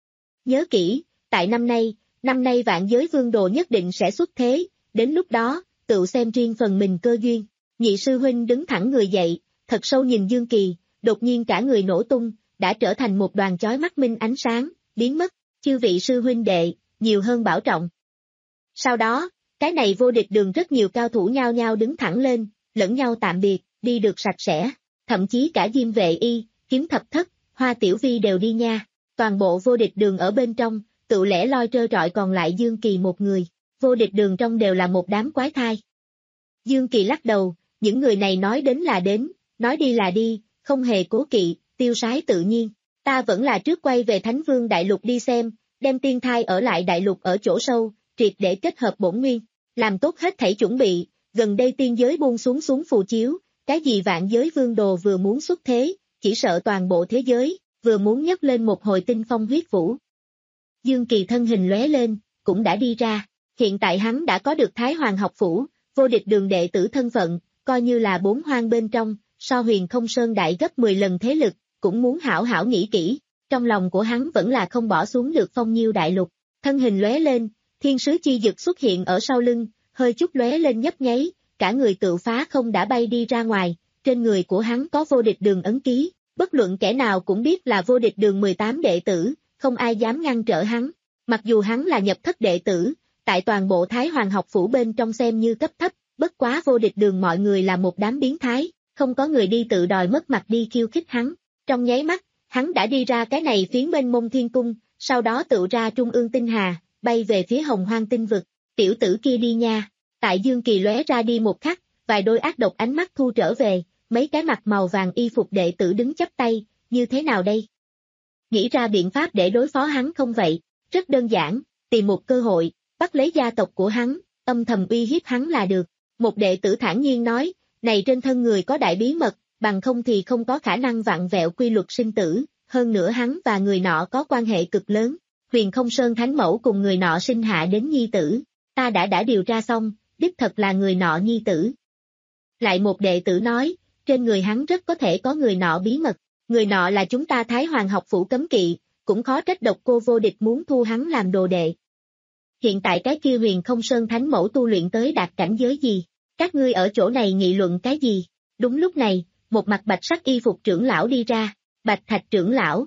Nhớ kỹ, tại năm nay, năm nay vạn giới vương đồ nhất định sẽ xuất thế, đến lúc đó, tự xem riêng phần mình cơ duyên. Nhị sư huynh đứng thẳng người dậy, thật sâu nhìn Dương Kỳ, đột nhiên cả người nổ tung, đã trở thành một đoàn chói mắt minh ánh sáng, biến mất, chư vị sư huynh đệ, nhiều hơn bảo trọng. Sau đó, cái này vô địch đường rất nhiều cao thủ nhao nhao đứng thẳng lên, lẫn nhau tạm biệt, đi được sạch sẽ, thậm chí cả Diêm Vệ Y, Kiếm Thập Thất, Hoa Tiểu Vi đều đi nha, toàn bộ vô địch đường ở bên trong, tự lẻ loi trơ trọi còn lại Dương Kỳ một người, vô địch đường trong đều là một đám quái thai. Dương Kỳ lắc đầu, những người này nói đến là đến, nói đi là đi, không hề cố kỵ, tiêu sái tự nhiên, ta vẫn là trước quay về Thánh Vương Đại Lục đi xem, đem tiên thai ở lại Đại Lục ở chỗ sâu, triệt để kết hợp bổn nguyên, làm tốt hết thảy chuẩn bị, gần đây tiên giới buông xuống xuống phù chiếu, cái gì vạn giới vương đồ vừa muốn xuất thế, chỉ sợ toàn bộ thế giới, vừa muốn nhấc lên một hồi tinh phong huyết vũ. Dương Kỳ thân hình lóe lên, cũng đã đi ra, hiện tại hắn đã có được Thái Hoàng học phủ, vô địch đường đệ tử thân phận, coi như là bốn hoang bên trong, so Huyền Không Sơn đại gấp mười lần thế lực, cũng muốn hảo hảo nghĩ kỹ, trong lòng của hắn vẫn là không bỏ xuống được Phong Nhiêu đại lục, thân hình lóe lên, thiên sứ chi dực xuất hiện ở sau lưng, hơi chút lóe lên nhấp nháy, cả người tự phá không đã bay đi ra ngoài, trên người của hắn có vô địch đường ấn ký, bất luận kẻ nào cũng biết là vô địch đường mười tám đệ tử, không ai dám ngăn trở hắn, mặc dù hắn là nhập thất đệ tử, tại toàn bộ Thái Hoàng học phủ bên trong xem như cấp thấp, bất quá vô địch đường mọi người là một đám biến thái, không có người đi tự đòi mất mặt đi khiêu khích hắn, trong nháy mắt, hắn đã đi ra cái này phiến mênh mông thiên cung, sau đó tự ra trung ương tinh hà, bay về phía hồng hoang tinh vực, tiểu tử kia đi nha, tại Dương Kỳ lóe ra đi một khắc, vài đôi ác độc ánh mắt thu trở về, mấy cái mặt màu vàng y phục đệ tử đứng chắp tay, như thế nào đây? Nghĩ ra biện pháp để đối phó hắn không vậy, rất đơn giản, tìm một cơ hội, bắt lấy gia tộc của hắn, âm thầm uy hiếp hắn là được, một đệ tử thản nhiên nói, này trên thân người có đại bí mật, bằng không thì không có khả năng vặn vẹo quy luật sinh tử, hơn nữa hắn và người nọ có quan hệ cực lớn, Huyền Không Sơn Thánh Mẫu cùng người nọ sinh hạ đến nhi tử, ta đã đã điều tra xong, đích thật là người nọ nhi tử. Lại một đệ tử nói, trên người hắn rất có thể có người nọ bí mật, người nọ là chúng ta Thái Hoàng học phủ cấm kỵ, cũng khó trách độc cô vô địch muốn thu hắn làm đồ đệ. Hiện tại cái kia Huyền Không Sơn Thánh Mẫu tu luyện tới đạt cảnh giới gì? Các ngươi ở chỗ này nghị luận cái gì? Đúng lúc này, một mặt bạch sắc y phục trưởng lão đi ra, Bạch Thạch trưởng lão.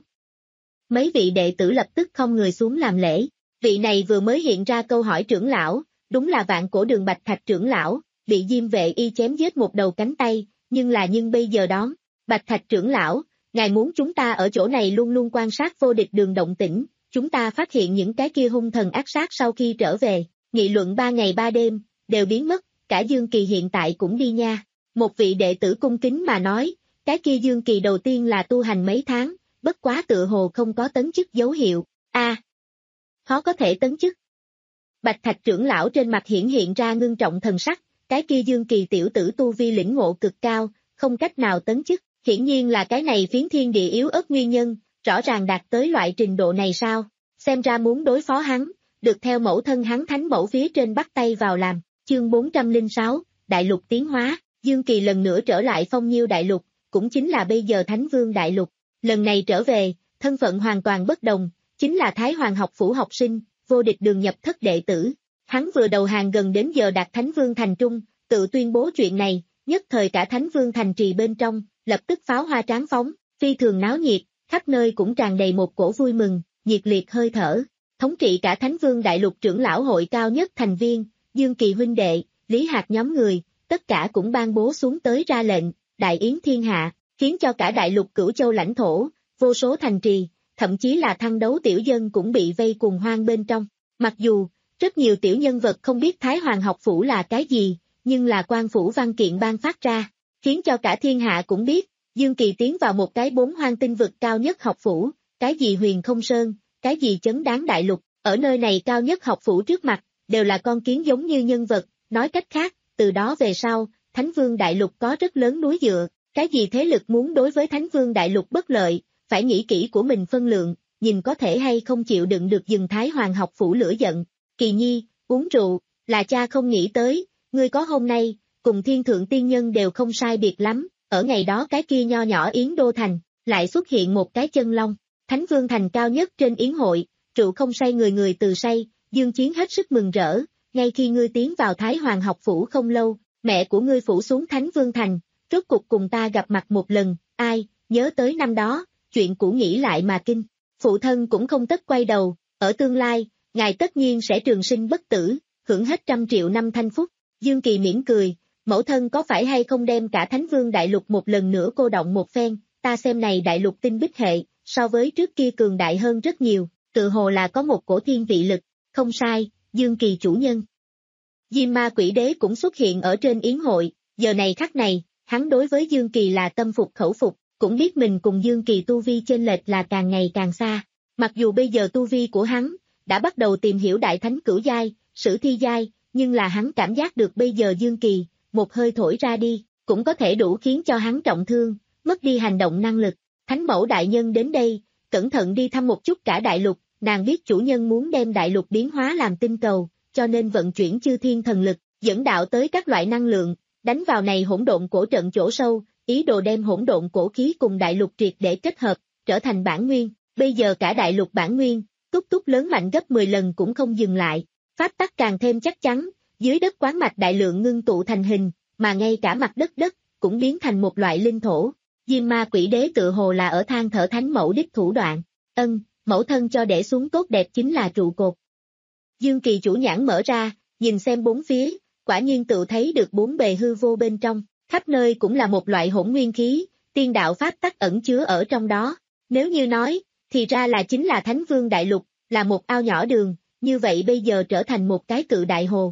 Mấy vị đệ tử lập tức không người xuống làm lễ, vị này vừa mới hiện ra câu hỏi trưởng lão, đúng là Vạn Cổ Đường Bạch Thạch trưởng lão, bị Diêm Vệ Y chém giết một đầu cánh tay, nhưng là nhưng bây giờ đón, Bạch Thạch trưởng lão, ngài muốn chúng ta ở chỗ này luôn luôn quan sát Vô Địch Đường động tĩnh, chúng ta phát hiện những cái kia hung thần ác sát sau khi trở về, nghị luận ba ngày ba đêm, đều biến mất, cả Dương Kỳ hiện tại cũng đi nha. Một vị đệ tử cung kính mà nói, cái kia Dương Kỳ đầu tiên là tu hành mấy tháng, bất quá tựa hồ không có tấn chức dấu hiệu, a à, khó có thể tấn chức. Bạch Thạch trưởng lão trên mặt hiển hiện ra ngưng trọng thần sắc, cái kia Dương Kỳ tiểu tử tu vi lĩnh ngộ cực cao, không cách nào tấn chức, hiển nhiên là cái này phiến thiên địa yếu ớt nguyên nhân, rõ ràng đạt tới loại trình độ này sao, xem ra muốn đối phó hắn, được theo mẫu thân hắn thánh mẫu phía trên bắt tay vào làm, chương bốn trăm lẻ sáu, Đại lục tiến hóa, Dương Kỳ lần nữa trở lại Phong Nhiêu Đại lục, cũng chính là bây giờ Thánh Vương Đại lục, lần này trở về, thân phận hoàn toàn bất đồng, chính là Thái Hoàng học phủ học sinh, Vô Địch Đường nhập thất đệ tử. Hắn vừa đầu hàng gần đến giờ đạt Thánh Vương thành trung, tự tuyên bố chuyện này, nhất thời cả Thánh Vương thành trì bên trong, lập tức pháo hoa tráng phóng, phi thường náo nhiệt, khắp nơi cũng tràn đầy một cổ vui mừng, nhiệt liệt hơi thở. Thống trị cả Thánh Vương Đại lục trưởng lão hội cao nhất thành viên, Dương Kỳ huynh đệ, Lý Hạc nhóm người, tất cả cũng ban bố xuống tới ra lệnh, đại yến thiên hạ, khiến cho cả đại lục cửu châu lãnh thổ, vô số thành trì, thậm chí là thăng đấu tiểu dân cũng bị vây cuồng hoang bên trong. Mặc dù, rất nhiều tiểu nhân vật không biết Thái Hoàng học phủ là cái gì, nhưng là quan phủ văn kiện ban phát ra, khiến cho cả thiên hạ cũng biết, Dương Kỳ tiến vào một cái bốn hoang tinh vực cao nhất học phủ, cái gì huyền không sơn, cái gì chấn đáng đại lục, ở nơi này cao nhất học phủ trước mặt, đều là con kiến giống như nhân vật, nói cách khác, từ đó về sau, Thánh Vương Đại lục có rất lớn núi dựa, cái gì thế lực muốn đối với Thánh Vương Đại lục bất lợi, phải nghĩ kỹ của mình phân lượng, nhìn có thể hay không chịu đựng được dừng Thái Hoàng học phủ lửa giận. Kỳ Nhi, uống rượu, là cha không nghĩ tới, ngươi có hôm nay, cùng thiên thượng tiên nhân đều không sai biệt lắm, ở ngày đó cái kia nho nhỏ Yến Đô Thành, lại xuất hiện một cái chân long, Thánh Vương Thành cao nhất trên yến hội, rượu không say người người từ say, Dương Chiến hết sức mừng rỡ, ngay khi ngươi tiến vào Thái Hoàng học phủ không lâu, mẹ của ngươi phủ xuống Thánh Vương Thành, rốt cục cùng ta gặp mặt một lần, ai, nhớ tới năm đó, chuyện cũ nghĩ lại mà kinh, phụ thân cũng không tất quay đầu, ở tương lai, ngài tất nhiên sẽ trường sinh bất tử, hưởng hết trăm triệu năm thanh phúc. Dương Kỳ mỉm cười, mẫu thân có phải hay không đem cả Thánh Vương Đại lục một lần nữa cô động một phen, ta xem này đại lục tinh bích hệ, so với trước kia cường đại hơn rất nhiều, tự hồ là có một cổ thiên vị lực, không sai, Dương Kỳ chủ nhân. Diêm Ma Quỷ Đế cũng xuất hiện ở trên yến hội, giờ này khắc này, hắn đối với Dương Kỳ là tâm phục khẩu phục, cũng biết mình cùng Dương Kỳ tu vi chênh lệch là càng ngày càng xa, mặc dù bây giờ tu vi của hắn đã bắt đầu tìm hiểu đại thánh cửu giai, sử thi giai, nhưng là hắn cảm giác được bây giờ Dương Kỳ, một hơi thổi ra đi, cũng có thể đủ khiến cho hắn trọng thương, mất đi hành động năng lực. Thánh mẫu đại nhân đến đây, cẩn thận đi thăm một chút cả đại lục, nàng biết chủ nhân muốn đem đại lục biến hóa làm tinh cầu, cho nên vận chuyển chư thiên thần lực, dẫn đạo tới các loại năng lượng, đánh vào này hỗn độn cổ trận chỗ sâu, ý đồ đem hỗn độn cổ khí cùng đại lục triệt để kết hợp, trở thành bản nguyên. Bây giờ cả đại lục bản nguyên, túc túc lớn mạnh gấp mười lần cũng không dừng lại, pháp tắc càng thêm chắc chắn, dưới đất quán mạch đại lượng ngưng tụ thành hình, mà ngay cả mặt đất đất, cũng biến thành một loại linh thổ. Diêm Ma Quỷ Đế tự hồ là ở than thở thánh mẫu đích thủ đoạn, ân, mẫu thân cho để xuống tốt đẹp chính là trụ cột. Dương Kỳ chủ nhãn mở ra, nhìn xem bốn phía, quả nhiên tự thấy được bốn bề hư vô bên trong, khắp nơi cũng là một loại hỗn nguyên khí, tiên đạo pháp tắc ẩn chứa ở trong đó. Nếu như nói, thì ra là chính là Thánh Vương Đại lục, là một ao nhỏ đường, như vậy bây giờ trở thành một cái cự đại hồ.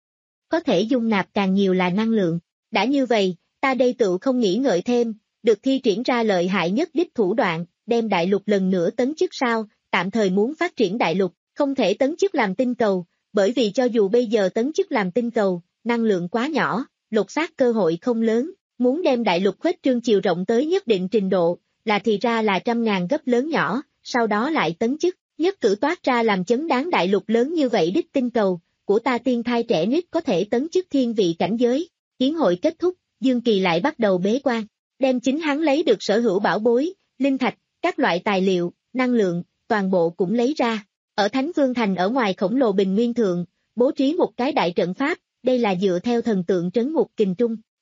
Có thể dung nạp càng nhiều là năng lượng. Đã như vậy, ta đây tự không nghĩ ngợi thêm, được thi triển ra lợi hại nhất đích thủ đoạn, đem đại lục lần nữa tấn chức sao, tạm thời muốn phát triển đại lục, không thể tấn chức làm tinh cầu, bởi vì cho dù bây giờ tấn chức làm tinh cầu, năng lượng quá nhỏ, lột xác cơ hội không lớn, muốn đem đại lục khuếch trương chiều rộng tới nhất định trình độ, là thì ra là trăm ngàn gấp lớn nhỏ, sau đó lại tấn chức, nhất cử toát ra làm chấn đáng đại lục lớn như vậy đích tinh cầu, của ta tiên thai trẻ nít có thể tấn chức thiên vị cảnh giới. Yến hội kết thúc, Dương Kỳ lại bắt đầu bế quan, đem chính hắn lấy được sở hữu bảo bối, linh thạch, các loại tài liệu, năng lượng, toàn bộ cũng lấy ra. Ở Thánh Vương Thành ở ngoài khổng lồ bình nguyên thượng, bố trí một cái đại trận pháp, đây là dựa theo thần tượng trấn ngục kình trung,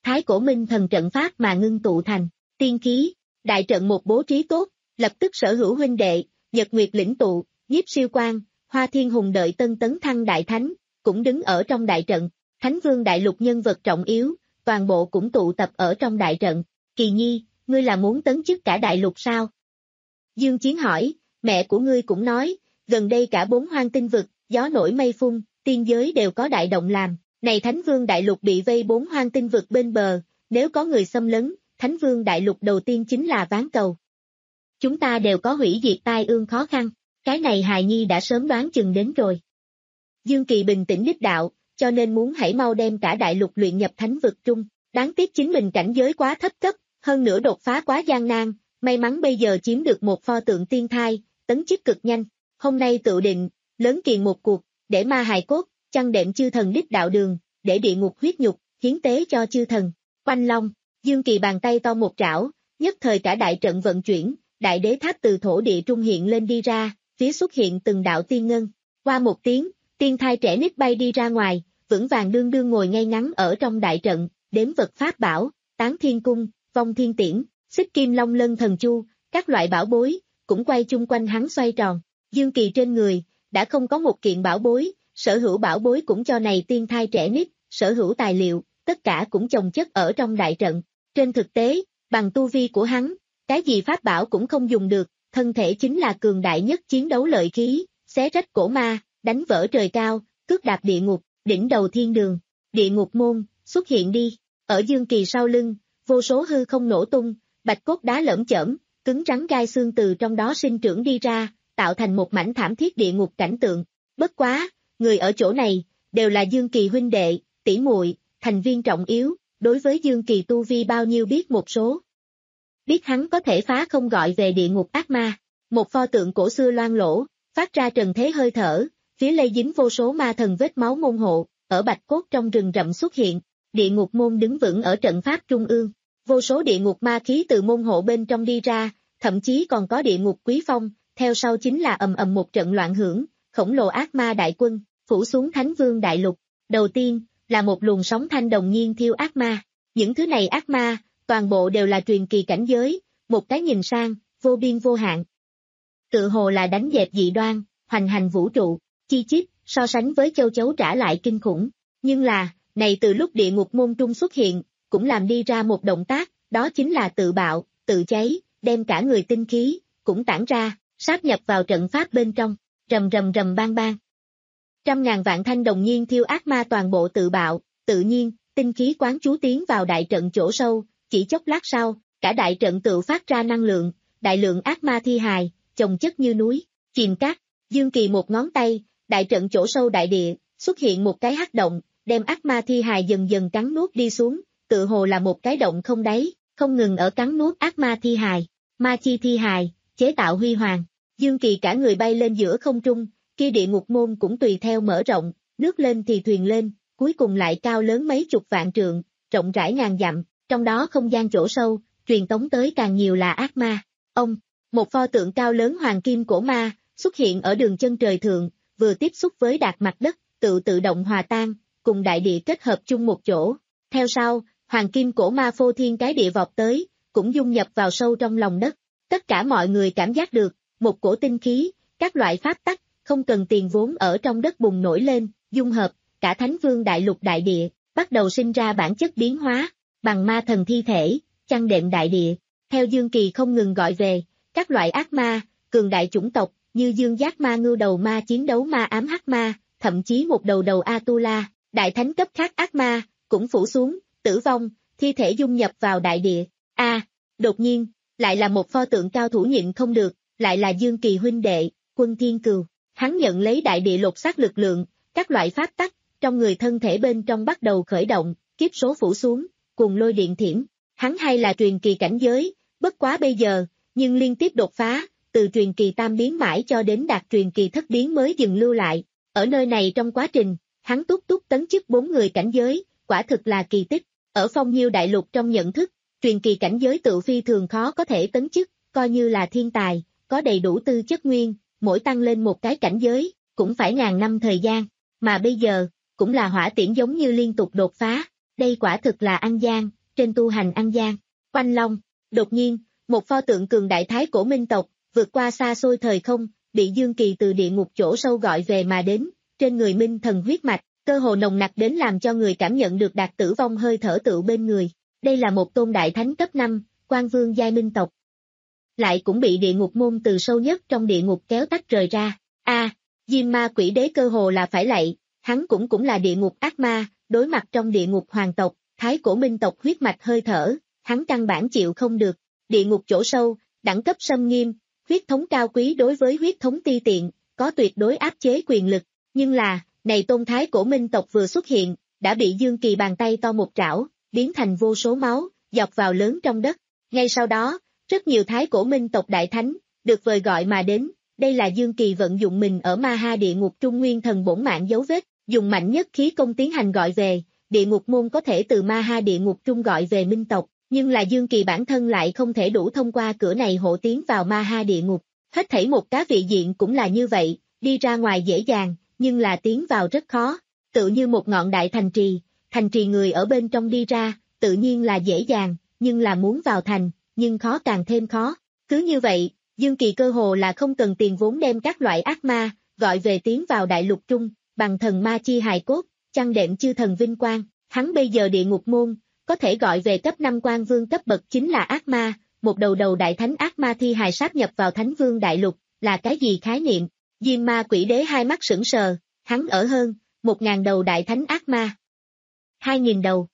Thái Cổ Minh thần trận pháp mà ngưng tụ thành, tiên khí, đại trận một bố trí tốt, lập tức sở hữu huynh đệ, Nhật Nguyệt lĩnh tụ, Nhiếp Siêu Quang, Hoa Thiên Hùng đợi tân tấn thăng đại thánh, cũng đứng ở trong đại trận, Thánh Vương đại lục nhân vật trọng yếu, toàn bộ cũng tụ tập ở trong đại trận. Kỳ Nhi, ngươi là muốn tấn chức cả đại lục sao? Dương Chiến hỏi, mẹ của ngươi cũng nói, gần đây cả bốn hoang tinh vực, gió nổi mây phun, tiên giới đều có đại động làm, này Thánh Vương đại lục bị vây bốn hoang tinh vực bên bờ, nếu có người xâm lấn, Thánh Vương đại lục đầu tiên chính là ván cầu. Chúng ta đều có hủy diệt tai ương khó khăn, cái này hài nhi đã sớm đoán chừng đến rồi. Dương Kỳ bình tĩnh đích đạo, cho nên muốn hãy mau đem cả đại lục luyện nhập thánh vực trung, đáng tiếc chính mình cảnh giới quá thấp cấp, hơn nữa đột phá quá gian nan, may mắn bây giờ chiếm được một pho tượng tiên thai, tấn chức cực nhanh, hôm nay tự định, lớn kiền một cuộc, để ma hài cốt, chăn đệm chư thần đích đạo đường, để địa ngục huyết nhục, hiến tế cho chư thần. Quanh Long, Dương Kỳ bàn tay to một trảo, nhất thời cả đại trận vận chuyển, đại đế tháp từ thổ địa trung hiện lên đi ra, phía xuất hiện từng đạo tiên ngân, qua một tiếng, tiên thai trẻ nít bay đi ra ngoài, vững vàng đương đương ngồi ngay ngắn ở trong đại trận, đếm vật pháp bảo, tán thiên cung, vong thiên tiễn, xích kim long lân thần chu, các loại bảo bối, cũng quay chung quanh hắn xoay tròn. Dương Kỳ trên người, đã không có một kiện bảo bối, sở hữu bảo bối cũng cho này tiên thai trẻ nít, sở hữu tài liệu, tất cả cũng chồng chất ở trong đại trận. Trên thực tế, bằng tu vi của hắn, cái gì pháp bảo cũng không dùng được, thân thể chính là cường đại nhất chiến đấu lợi khí, xé rách cổ ma, đánh vỡ trời cao, cước đạp địa ngục, đỉnh đầu thiên đường, địa ngục môn, xuất hiện đi. Ở Dương Kỳ sau lưng, vô số hư không nổ tung, bạch cốt đá lởm chởm, cứng rắn gai xương từ trong đó sinh trưởng đi ra, tạo thành một mảnh thảm thiết địa ngục cảnh tượng. Bất quá, người ở chỗ này, đều là Dương Kỳ huynh đệ, tỷ muội, thành viên trọng yếu, đối với Dương Kỳ tu vi bao nhiêu biết một số. Biết hắn có thể phá không gọi về địa ngục ác ma, một pho tượng cổ xưa loang lỗ, phát ra trần thế hơi thở, phía lây dính vô số ma thần vết máu môn hộ, ở bạch cốt trong rừng rậm xuất hiện, địa ngục môn đứng vững ở trận pháp trung ương, vô số địa ngục ma khí từ môn hộ bên trong đi ra, thậm chí còn có địa ngục quý phong, theo sau chính là ầm ầm một trận loạn hưởng, khổng lồ ác ma đại quân, phủ xuống Thánh Vương đại lục. Đầu tiên, là một luồng sóng thanh đồng nhiên thiêu ác ma, những thứ này ác ma, toàn bộ đều là truyền kỳ cảnh giới, một cái nhìn sang, vô biên vô hạn. Tự hồ là đánh dẹp dị đoan, hoành hành vũ trụ, chi chít, so sánh với châu chấu trả lại kinh khủng. Nhưng là, này từ lúc địa ngục môn trung xuất hiện, cũng làm đi ra một động tác, đó chính là tự bạo, tự cháy, đem cả người tinh khí, cũng tản ra, sáp nhập vào trận pháp bên trong, rầm rầm rầm bang bang. Trăm ngàn vạn thanh đồng nhiên thiêu ác ma toàn bộ tự bạo, tự nhiên, tinh khí quán chú tiến vào đại trận chỗ sâu, chỉ chốc lát sau, cả đại trận tự phát ra năng lượng, đại lượng ác ma thi hài, chồng chất như núi, chìm cát. Dương Kỳ một ngón tay, đại trận chỗ sâu đại địa, xuất hiện một cái hắc động, đem ác ma thi hài dần dần cắn nuốt đi xuống, tự hồ là một cái động không đáy, không ngừng ở cắn nuốt ác ma thi hài, ma chi thi hài, chế tạo huy hoàng. Dương Kỳ cả người bay lên giữa không trung, kia địa ngục môn cũng tùy theo mở rộng, nước lên thì thuyền lên, cuối cùng lại cao lớn mấy chục vạn trượng, rộng rãi ngàn dặm, trong đó không gian chỗ sâu, truyền tống tới càng nhiều là ác ma. Ông, một pho tượng cao lớn hoàng kim cổ ma, xuất hiện ở đường chân trời thượng, vừa tiếp xúc với đạt mặt đất, tự tự động hòa tan, cùng đại địa kết hợp chung một chỗ. Theo sau, hoàng kim cổ ma phô thiên cái địa vọt tới, cũng dung nhập vào sâu trong lòng đất. Tất cả mọi người cảm giác được, một cổ tinh khí, các loại pháp tắc, không cần tiền vốn ở trong đất bùng nổi lên, dung hợp, cả Thánh Vương đại lục đại địa, bắt đầu sinh ra bản chất biến hóa, bằng ma thần thi thể, chăn đệm đại địa. Theo Dương Kỳ không ngừng gọi về, các loại ác ma, cường đại chủng tộc, như dương giác ma ngưu đầu ma chiến đấu ma ám hắc ma, thậm chí một đầu đầu Atula, đại thánh cấp khác ác ma, cũng phủ xuống, tử vong, thi thể dung nhập vào đại địa. A, à, đột nhiên, lại là một pho tượng cao thủ nhịn không được, lại là Dương Kỳ huynh đệ, Quân Thiên Cừu. Hắn nhận lấy đại địa lột xác lực lượng, các loại pháp tắc, trong người thân thể bên trong bắt đầu khởi động, kiếp số phủ xuống, cùng lôi điện thiểm. Hắn hay là truyền kỳ cảnh giới, bất quá bây giờ, nhưng liên tiếp đột phá, từ truyền kỳ tam biến mãi cho đến đạt truyền kỳ thất biến mới dừng lưu lại. Ở nơi này trong quá trình, hắn túc túc tấn chức bốn người cảnh giới, quả thực là kỳ tích. Ở Phong Nhiêu đại lục trong nhận thức, truyền kỳ cảnh giới tự phi thường khó có thể tấn chức, coi như là thiên tài, có đầy đủ tư chất nguyên, mỗi tăng lên một cái cảnh giới, cũng phải ngàn năm thời gian, mà bây giờ, cũng là hỏa tiễn giống như liên tục đột phá. Đây quả thực là ăn gian, trên tu hành ăn gian. Oanh Long, đột nhiên, một pho tượng cường đại thái cổ minh tộc, vượt qua xa xôi thời không, bị Dương Kỳ từ địa ngục chỗ sâu gọi về mà đến, trên người minh thần huyết mạch, cơ hồ nồng nặc đến làm cho người cảm nhận được đạt tử vong hơi thở tựu bên người. Đây là một tôn đại thánh cấp năm, Quan Vương giai minh tộc. Lại cũng bị địa ngục môn từ sâu nhất trong địa ngục kéo tách rời ra. A, à, Diêm Ma Quỷ Đế cơ hồ là phải lạy, hắn cũng cũng là địa ngục ác ma, đối mặt trong địa ngục hoàng tộc, thái cổ minh tộc huyết mạch hơi thở, hắn căn bản chịu không được. Địa ngục chỗ sâu, đẳng cấp xâm nghiêm, huyết thống cao quý đối với huyết thống ti tiện, có tuyệt đối áp chế quyền lực, nhưng là, này tôn thái cổ minh tộc vừa xuất hiện, đã bị Dương Kỳ bàn tay to một trảo, biến thành vô số máu, dọc vào lớn trong đất. Ngay sau đó, rất nhiều thái cổ minh tộc đại thánh, được vời gọi mà đến, đây là Dương Kỳ vận dụng mình ở Ma Ha địa ngục trung nguyên thần bổn mạng dấu vết, dùng mạnh nhất khí công tiến hành gọi về, địa ngục môn có thể từ Ma Ha địa ngục trung gọi về minh tộc, nhưng là Dương Kỳ bản thân lại không thể đủ thông qua cửa này hộ tiến vào Ma Ha địa ngục, hết thảy một cá vị diện cũng là như vậy, đi ra ngoài dễ dàng, nhưng là tiến vào rất khó, tự như một ngọn đại thành trì, thành trì người ở bên trong đi ra, tự nhiên là dễ dàng, nhưng là muốn vào thành, nhưng khó càng thêm khó. Cứ như vậy, Dương Kỳ cơ hồ là không cần tiền vốn đem các loại ác ma, gọi về tiến vào đại lục trung, bằng thần ma chi hài cốt, chăn đệm chư thần vinh quang, hắn bây giờ địa ngục môn, có thể gọi về cấp năm quan vương cấp bậc chính là ác ma, một đầu đầu đại thánh ác ma thi hài sáp nhập vào thánh vương đại lục, là cái gì khái niệm? Diêm Ma Quỷ Đế hai mắt sững sờ, hắn ở hơn, một ngàn đầu đại thánh ác ma. Hai nghìn đầu.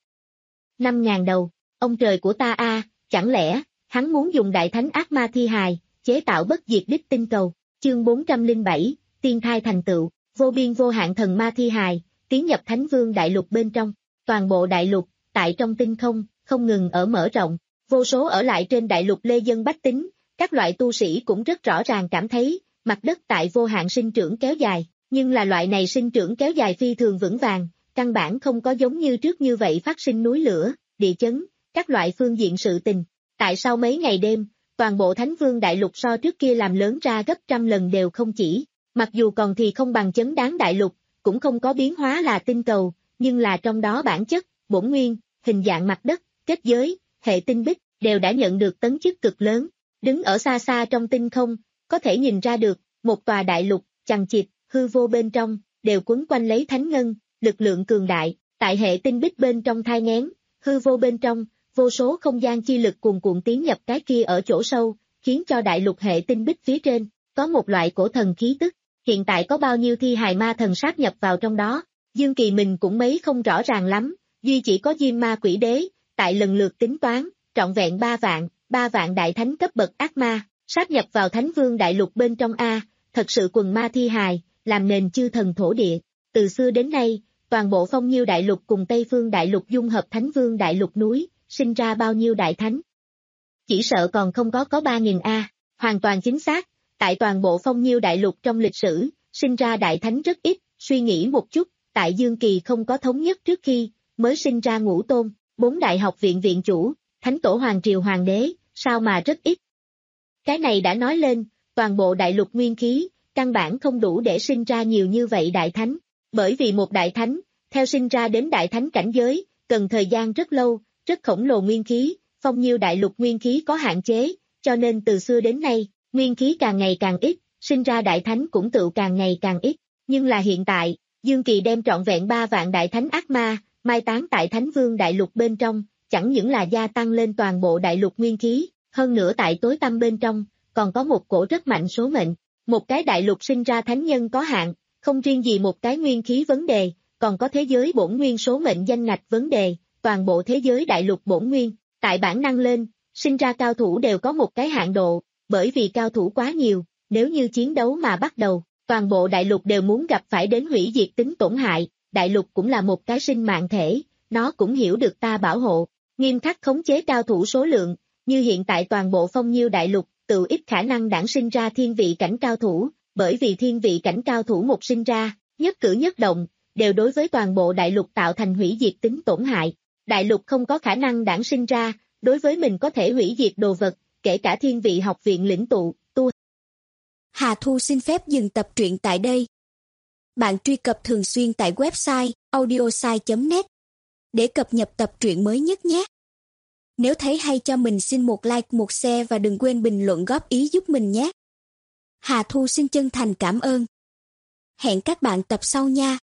Năm ngàn đầu, ông trời của ta a, chẳng lẽ, hắn muốn dùng đại thánh ác ma thi hài, chế tạo bất diệt đích tinh cầu, chương bốn trăm lẻ bảy, tiên thai thành tựu, vô biên vô hạn thần ma thi hài, tiến nhập thánh vương đại lục bên trong, toàn bộ đại lục, tại trong tinh không, không ngừng ở mở rộng, vô số ở lại trên đại lục lê dân bách tính, các loại tu sĩ cũng rất rõ ràng cảm thấy, mặt đất tại vô hạn sinh trưởng kéo dài, nhưng là loại này sinh trưởng kéo dài phi thường vững vàng, căn bản không có giống như trước như vậy phát sinh núi lửa, địa chấn, các loại phương diện sự tình. Tại sau mấy ngày đêm, toàn bộ Thánh Vương Đại Lục so trước kia làm lớn ra gấp trăm lần đều không chỉ, mặc dù còn thì không bằng chấn đáng đại lục, cũng không có biến hóa là tinh cầu, nhưng là trong đó bản chất, bổn nguyên, hình dạng mặt đất, kết giới, hệ tinh bích, đều đã nhận được tấn chức cực lớn. Đứng ở xa xa trong tinh không, có thể nhìn ra được, một tòa đại lục, chằng chịt, hư vô bên trong, đều quấn quanh lấy thánh ngân, lực lượng cường đại, tại hệ tinh bích bên trong thai nghén, hư vô bên trong, vô số không gian chi lực cuồn cuộn tiến nhập cái kia ở chỗ sâu, khiến cho đại lục hệ tinh bích phía trên, có một loại cổ thần khí tức, hiện tại có bao nhiêu thi hài ma thần sát nhập vào trong đó, Dương Kỳ mình cũng mấy không rõ ràng lắm, duy chỉ có Diêm Ma Quỷ Đế, tại lần lượt tính toán, trọn vẹn ba vạn, ba vạn đại thánh cấp bậc ác ma, sát nhập vào Thánh Vương Đại Lục bên trong A, thật sự quần ma thi hài, làm nền chư thần thổ địa, từ xưa đến nay, toàn bộ Phong Nhiêu Đại Lục cùng Tây Phương Đại Lục dung hợp Thánh Vương Đại Lục núi, sinh ra bao nhiêu đại thánh? Chỉ sợ còn không có có ba nghìn A, hoàn toàn chính xác, tại toàn bộ Phong Nhiêu Đại Lục trong lịch sử, sinh ra đại thánh rất ít, suy nghĩ một chút, tại Dương Kỳ không có thống nhất trước khi, mới sinh ra ngũ tôn, bốn đại học viện viện chủ, thánh tổ hoàng triều hoàng đế, sao mà rất ít. Cái này đã nói lên, toàn bộ đại lục nguyên khí, căn bản không đủ để sinh ra nhiều như vậy đại thánh, bởi vì một đại thánh, theo sinh ra đến đại thánh cảnh giới, cần thời gian rất lâu, rất khổng lồ nguyên khí, Phong Nhiêu Đại Lục nguyên khí có hạn chế, cho nên từ xưa đến nay, nguyên khí càng ngày càng ít, sinh ra đại thánh cũng tự càng ngày càng ít, nhưng là hiện tại, Dương Kỳ đem trọn vẹn ba vạn đại thánh ác ma, mai táng tại Thánh Vương Đại Lục bên trong, chẳng những là gia tăng lên toàn bộ đại lục nguyên khí, hơn nữa tại tối tăm bên trong, còn có một cổ rất mạnh số mệnh, một cái đại lục sinh ra thánh nhân có hạn, không riêng gì một cái nguyên khí vấn đề, còn có thế giới bổn nguyên số mệnh danh ngạch vấn đề, toàn bộ thế giới đại lục bổn nguyên, tại bản năng lên, sinh ra cao thủ đều có một cái hạn độ, bởi vì cao thủ quá nhiều, nếu như chiến đấu mà bắt đầu, toàn bộ đại lục đều muốn gặp phải đến hủy diệt tính tổn hại, đại lục cũng là một cái sinh mạng thể, nó cũng hiểu được ta bảo hộ, nghiêm khắc khống chế cao thủ số lượng, như hiện tại toàn bộ Phong Nhiêu Đại Lục, tự ít khả năng đản sinh ra thiên vị cảnh cao thủ, bởi vì thiên vị cảnh cao thủ một sinh ra, nhất cử nhất động, đều đối với toàn bộ đại lục tạo thành hủy diệt tính tổn hại. Đại lục không có khả năng đản sinh ra, đối với mình có thể hủy diệt đồ vật, kể cả thiên vị học viện lĩnh tụ, tu. Hà Thu xin phép dừng tập truyện tại đây. Bạn truy cập thường xuyên tại website audiosai chấm net để cập nhật tập truyện mới nhất nhé. Nếu thấy hay cho mình xin một like, một share và đừng quên bình luận góp ý giúp mình nhé. Hà Thu xin chân thành cảm ơn. Hẹn các bạn tập sau nha.